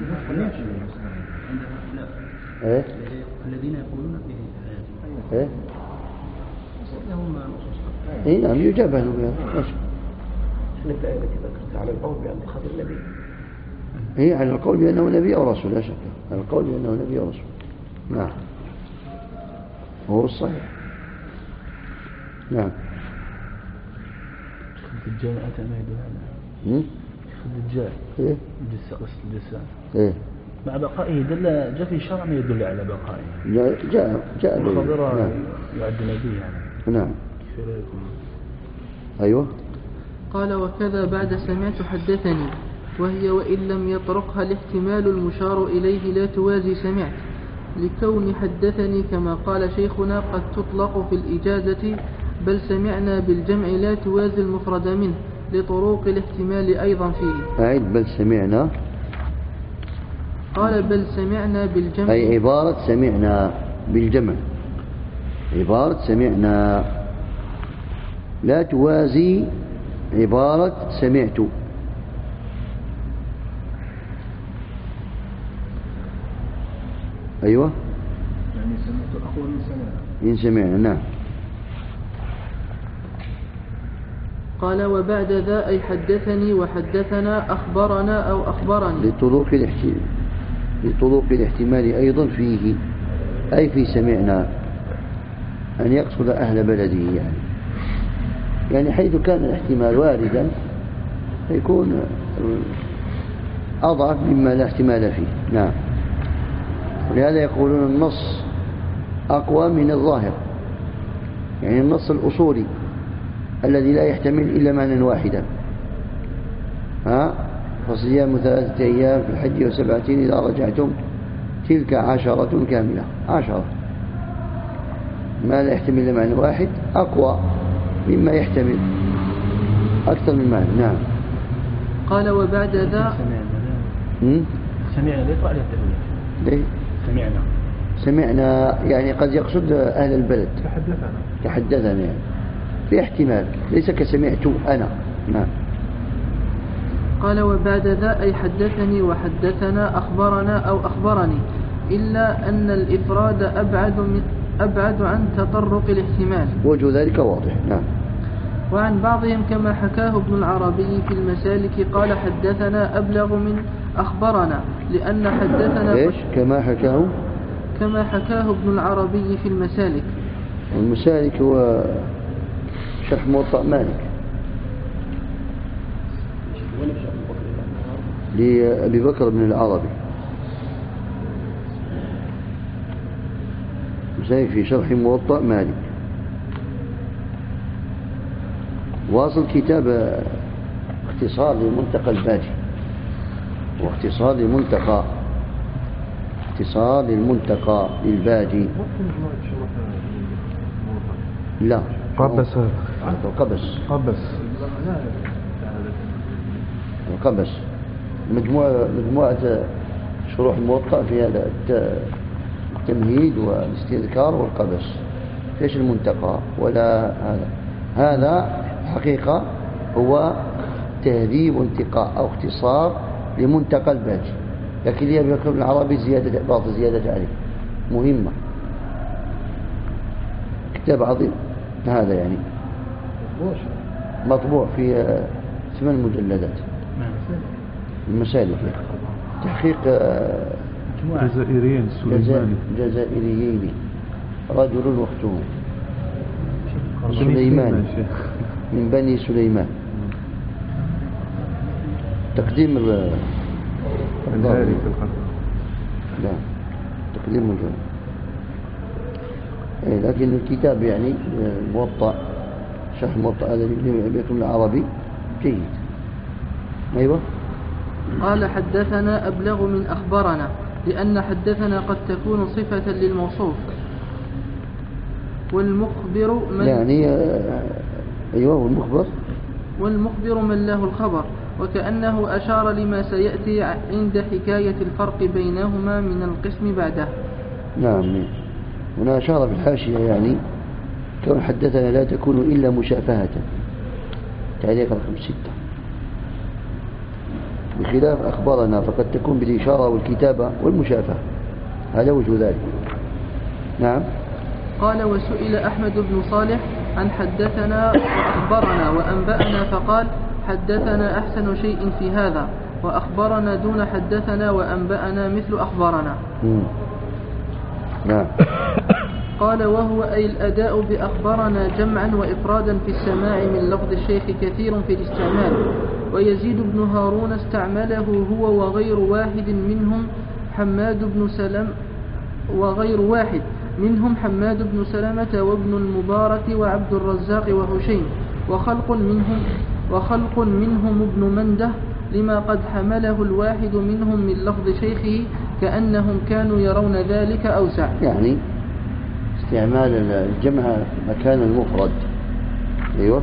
B: ايه
G: الذين يقولون به
B: ايه
G: لهم نصوص قطعية.
B: ايه نعم يجابه بها. ماشي.
E: شنو الآية التي ذكرت على القول بأن خضر النبي؟
B: هي على القول بأنه نبي أو رسول، لا شك، على القول بأنه نبي أو رسول. نعم هو الصحيح. نعم.
C: الدجال أتى ما يدل على الدجال
B: إيه
C: الجسام
B: إيه
C: مع بقائه جاء في شرع ما يدل على بقائه.
B: جاء
C: الخضر
B: نعم.
C: يعد نبي يعني.
B: نعم. أيوه.
A: قال وكذا بعد سمعت حدثني، وهي وإن لم يطرقها الاحتمال المشار إليه لا توازي سمعت، لكون حدثني كما قال شيخنا قد تطلق في الإجازة، بل سمعنا بالجمع لا توازي المفرد منه لطروق الاحتمال أيضا فيه.
B: أعيد بل سمعنا.
A: قال بل سمعنا بالجمع،
B: أي عبارة سمعنا بالجمع، عبارة سمعنا لا توازي عبارة سمعت. أيوة
E: يعني سمعت أقوى من سمعنا.
B: إن سمعنا. نعم.
A: قال وبعد ذا أي حدثني وحدثنا أخبرنا أو أخبرني
B: لطرق الاحتمال أيضا فيه، أي في سمعنا، أن يقصد أهل بلده يعني حيث كان الاحتمال واردا فيكون أضعف مما لا احتمال فيه. نعم. ولهذا يقولون النص أقوى من الظاهر، يعني النص الأصولي الذي لا يحتمل إلا معنى واحدا. فصيام 3 أيام في الحج و7 إذا رجعتم تلك 10 كاملة. 10 ما لا يحتمل إلا معنى واحد أقوى مما يحتمل أكثر من معنى. نعم.
A: قال وبعد ذا
C: سمعنا يقرأ عليه التأويل.
B: سمعنا يعني قد يقصد أهل البلد، تحدثنا يعني في احتمال، ليس كسمعت أنا. نعم.
A: قال وبعد ذا أي حدثني وحدثنا أخبرنا أو أخبرني، إلا أن الإفراد أبعد عن تطرق الاحتمال،
B: وجه ذلك واضح. نعم.
A: وعن بعضهم كما حكاه ابن العربي في المسالك قال حدثنا أبلغ من أخبرنا، لأن حدثنا
B: إيش كما حكاه ابن العربي في المسالك. المسالك هو شرح موطأ مالك لأبي بكر بن العربي، مسالك في شرح موطأ مالك. واصل كتاب اختصار لمنتقى الباجي، واختصار للمنتقى للباجي. لا القبس مجموعة شروح الموطأ في هذا التمهيد والاستذكار والقبس. ليش المنتقى ولا هذا حقيقة هو تهذيب وانتقاء أو اختصار لمنتقى الباجي، لكن لي أبي بكر بن العربي بعض زيادة عليه مهمة. كتاب عظيم هذا، يعني مطبوع في 8 مجلدات. المسالك تحقيق جزائريين رجل واختهم سليمان من بني سليمان. تقديم لا تقديم لكن الكتاب يعني موطأ شرح موطأ هذا ابن العربي جيد. أيوة.
A: قال حدثنا أبلغ من أخبرنا، لأن حدثنا قد تكون صفة للموصوف، والمخبر من
B: يعني أيوة.
A: والمخبر من له الخبر، وكأنه أشار لما سيأتي عند حكاية الفرق بينهما من القسم بعده.
B: نعم. هنا أشار في الحاشية يعني كون حدثنا لا تكون إلا مشافهة، تعليق رقم 6، بخلاف أخبرنا فقد تكون بالإشارة والكتابة والمشافهة، هذا وجه ذلك. نعم.
A: قال: وسئل أحمد بن صالح عن حدثنا وأخبرنا وأنبأنا فقال: حدثنا أحسن شيء في هذا، وأخبرنا دون حدثنا وأنبأنا مثل أخبرنا.
B: نعم.
A: قال: وهو أي الأداء بأخبرنا جمعا وإفرادا في السماع من لفظ الشيخ كثير في الاستعمال، ويزيد بن هارون استعمله هو وغير واحد منهم حماد بن سلمة وابن المبارك وعبد الرزاق وهشيم، وخلق منهم ابن منده، لما قد حمله الواحد منهم من لفظ شيخه، كأنهم كانوا يرون ذلك أوسع.
B: يعني استعمال الجمع مكان المفرد. أيوة.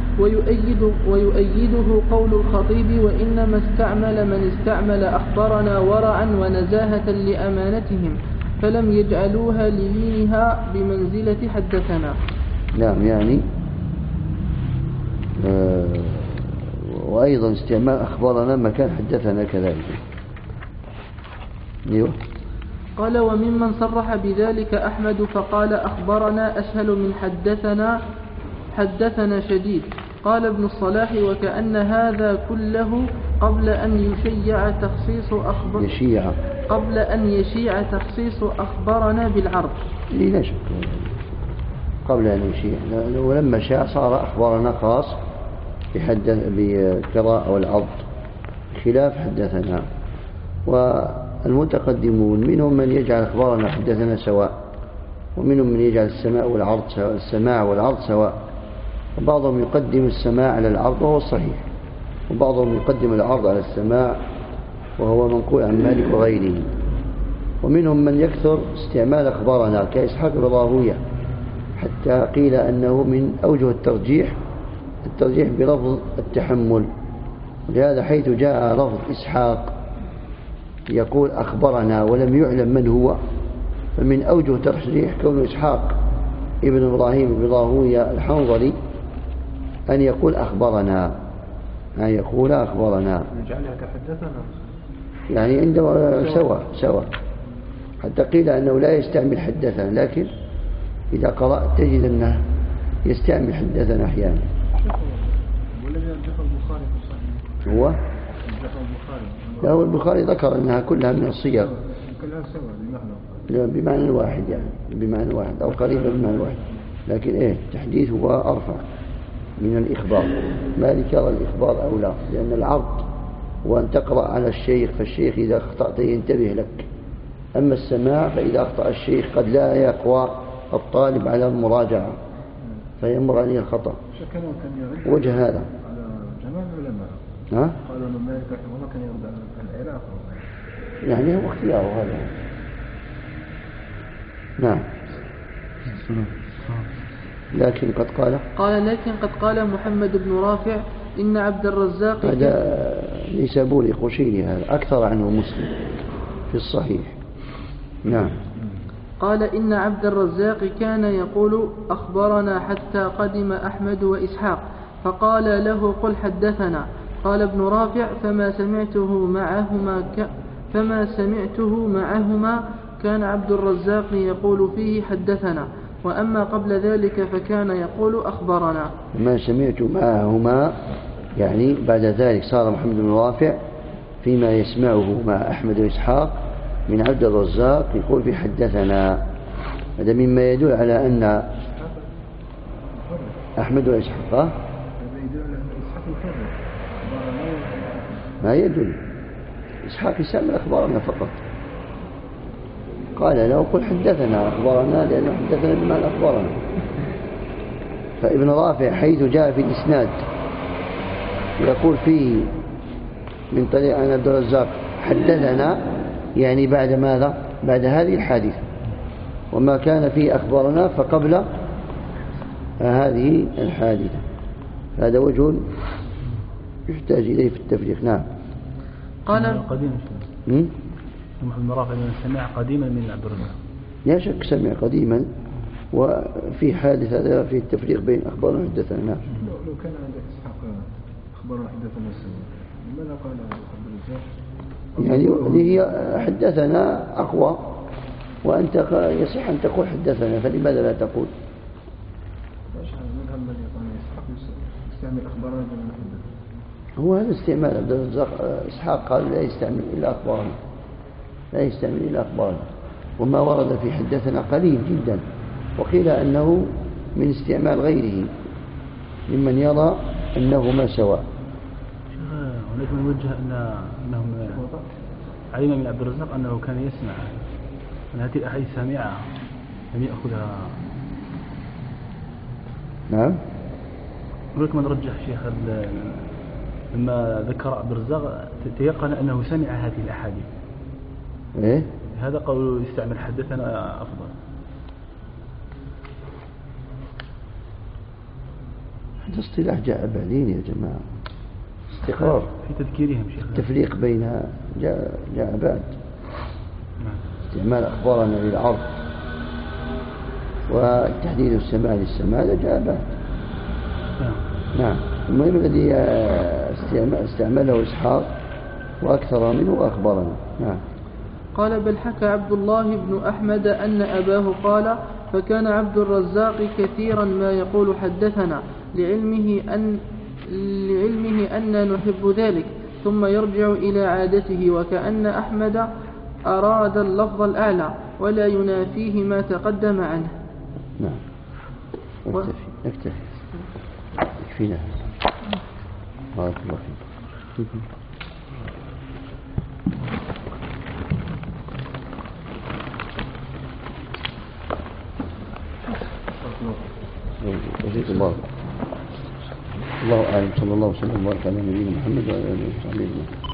A: ويؤيده قول الخطيب: وإنما استعمل من استعمل أخبرنا ورعا ونزاهة لأمانتهم، فلم يجعلوها للينها بمنزلة حدثنا.
B: نعم. يعني وأيضا استعمال أخبرنا مكان حدثنا كذلك. أيوة.
A: قال: وممن صرح بذلك أحمد فقال: أخبرنا أسهل من حدثنا شديد. قال ابن الصلاح: وكأن هذا كله قبل أن يشيع تخصيص أخبرنا بالعرض.
B: لا شك، قبل أن يشيع، ولما شاء صار أخبرنا خاص بالقراءة والعض، خلاف حدثنا. والمتقدمون منهم من يجعل أخبارنا حدثنا سواء، ومنهم من يجعل السماع والعرض سواء، وبعضهم يقدم السماع على العرض وهو الصحيح، وبعضهم يقدم العرض على السماع وهو منقول عن مالك وغيره. ومنهم من يكثر استعمال أخبارنا كإسحاق بن راهويه، حتى قيل أنه من أوجه الترجيح بلفظ التحمل، ولهذا حيث جاء لفظ إسحاق يقول أخبرنا ولم يعلم من هو، فمن أوجه ترجيح كون إسحاق ابن إبراهيم بن راهويه الحنظلي أن يقول أخبرنا،
E: نجعلها كحدثنا،
B: يعني عندما سوا حتى قيل أنه لا يستعمل حدثنا، لكن إذا قرأت تجد أنه يستعمل حدثنا أحيانا.
E: والذي يرجحه البخاري في الصحيح
B: هو لا، البخاري ذكر أنها كلها من الصيغ،
E: كلها سوا
B: بمعنى واحد، يعني بمعنى واحد أو قريبا بمعنى واحد، لكن التحديث هو أرفع من الإخبار. مالك يرى الإخبار أولى، لأن العرض وأن تقرأ على الشيخ، فالشيخ إذا أخطأت ينتبه لك، أما السماع فإذا أخطأ الشيخ قد لا يقوى الطالب على المراجعة فيمر عليه الخطأ. وجه هذا
E: على جمال العلماء قالوا أن مالك رحمه الله كان يرد على العراق،
B: يعني هو اختياره هذا. نعم. لكن قد قال
A: محمد بن رافع إن عبد الرزاق،
B: هذا نيسابوري قشيري، هذا أكثر عنه مسلم في الصحيح. نعم.
A: قال: إن عبد الرزاق كان يقول أخبرنا حتى قدم أحمد وإسحاق، فقال له: قل حدثنا. قال ابن رافع: فما سمعته معهما كان عبد الرزاق يقول فيه حدثنا، وأما قبل ذلك فكان يقول أخبرنا.
B: ما سمعت معهما يعني بعد ذلك صار محمد بن رافع فيما يسمعه مع أحمد وإسحاق من عبد الرزاق يقول في حدثنا. هذا مما يدل على أن أحمد وإسحاق ما يدل، إسحاق يسمى أخبارنا فقط، قال له: قل حدثنا أخبارنا، لأنه حدثنا بمعنى أخبارنا. فابن رافع حيث جاء في الإسناد يقول فيه من طريق عن عبد الرزاق حدثنا، يعني بعد ماذا؟ بعد هذه الحادثة، وما كان فيه أخبارنا فقبل هذه الحادثة. هذا وجه يحتاج إليه في التفريق. نعم.
C: قال قديم محمد مرافع سمع قديما من عبد الرزاق.
B: لا شك سمع قديما، وفي حادث هذا في التفريق بين أخبار وحدثنا. نعم.
E: لو كان عندك إسحاق أخبار وحدثنا لماذا قال عبد الرزاق؟
B: يعني هي حدثنا أقوى، وأنت يصح أن تقول حدثنا، فلماذا لا تقول؟
E: يستعمل أخبارنا من حدثنا.
B: هو هذا استعمال عبد الرزاق. إسحاق قال لا يستعمل إلا أخبارنا، لا يستعمل إلا أخبارنا، وما ورد في حدثنا قليل جدا، وقيل أنه من استعمال غيره ممن يرى أنهما سواء.
C: هناك من وجه أنهم علم من عبد الرزاق أنه كان يسمع أن هذه الأحاديث سامعة لم يأخذها.
B: نعم.
C: هناك من رجح شيخ لما ذكر عبد الرزاق تيقن أنه سمع هذه الأحاديث.
B: إيه؟
C: هذا قول يستعمل حدثنا أفضل.
B: هذا اصطلاح جاء بعدين يا جماعة، استقرار
C: في تذكيرهم شيخ.
B: التفريق بينها جاء بعد. استعمال أخبارنا للعرض والتحديد السماع للسماع جاء بعد. نعم. المهم الذي استعمله إسحاق وأكثر منه أخبرنا. نعم.
A: قال بل حكى عبد الله بن أحمد أن أباه قال فكان عبد الرزاق كثيرا ما يقول حدثنا لعلمه أن نحب ذلك، ثم يرجع إلى عادته، وكأن أحمد أراد اللفظ الأعلى ولا ينافيه ما تقدم عنه.
B: نعم. نكتفي يكفينا. بارك الله فيك. الله أعلم. صلى الله وسلم وبارك على نبينا محمد وعلى آله وصحبه أجمعين.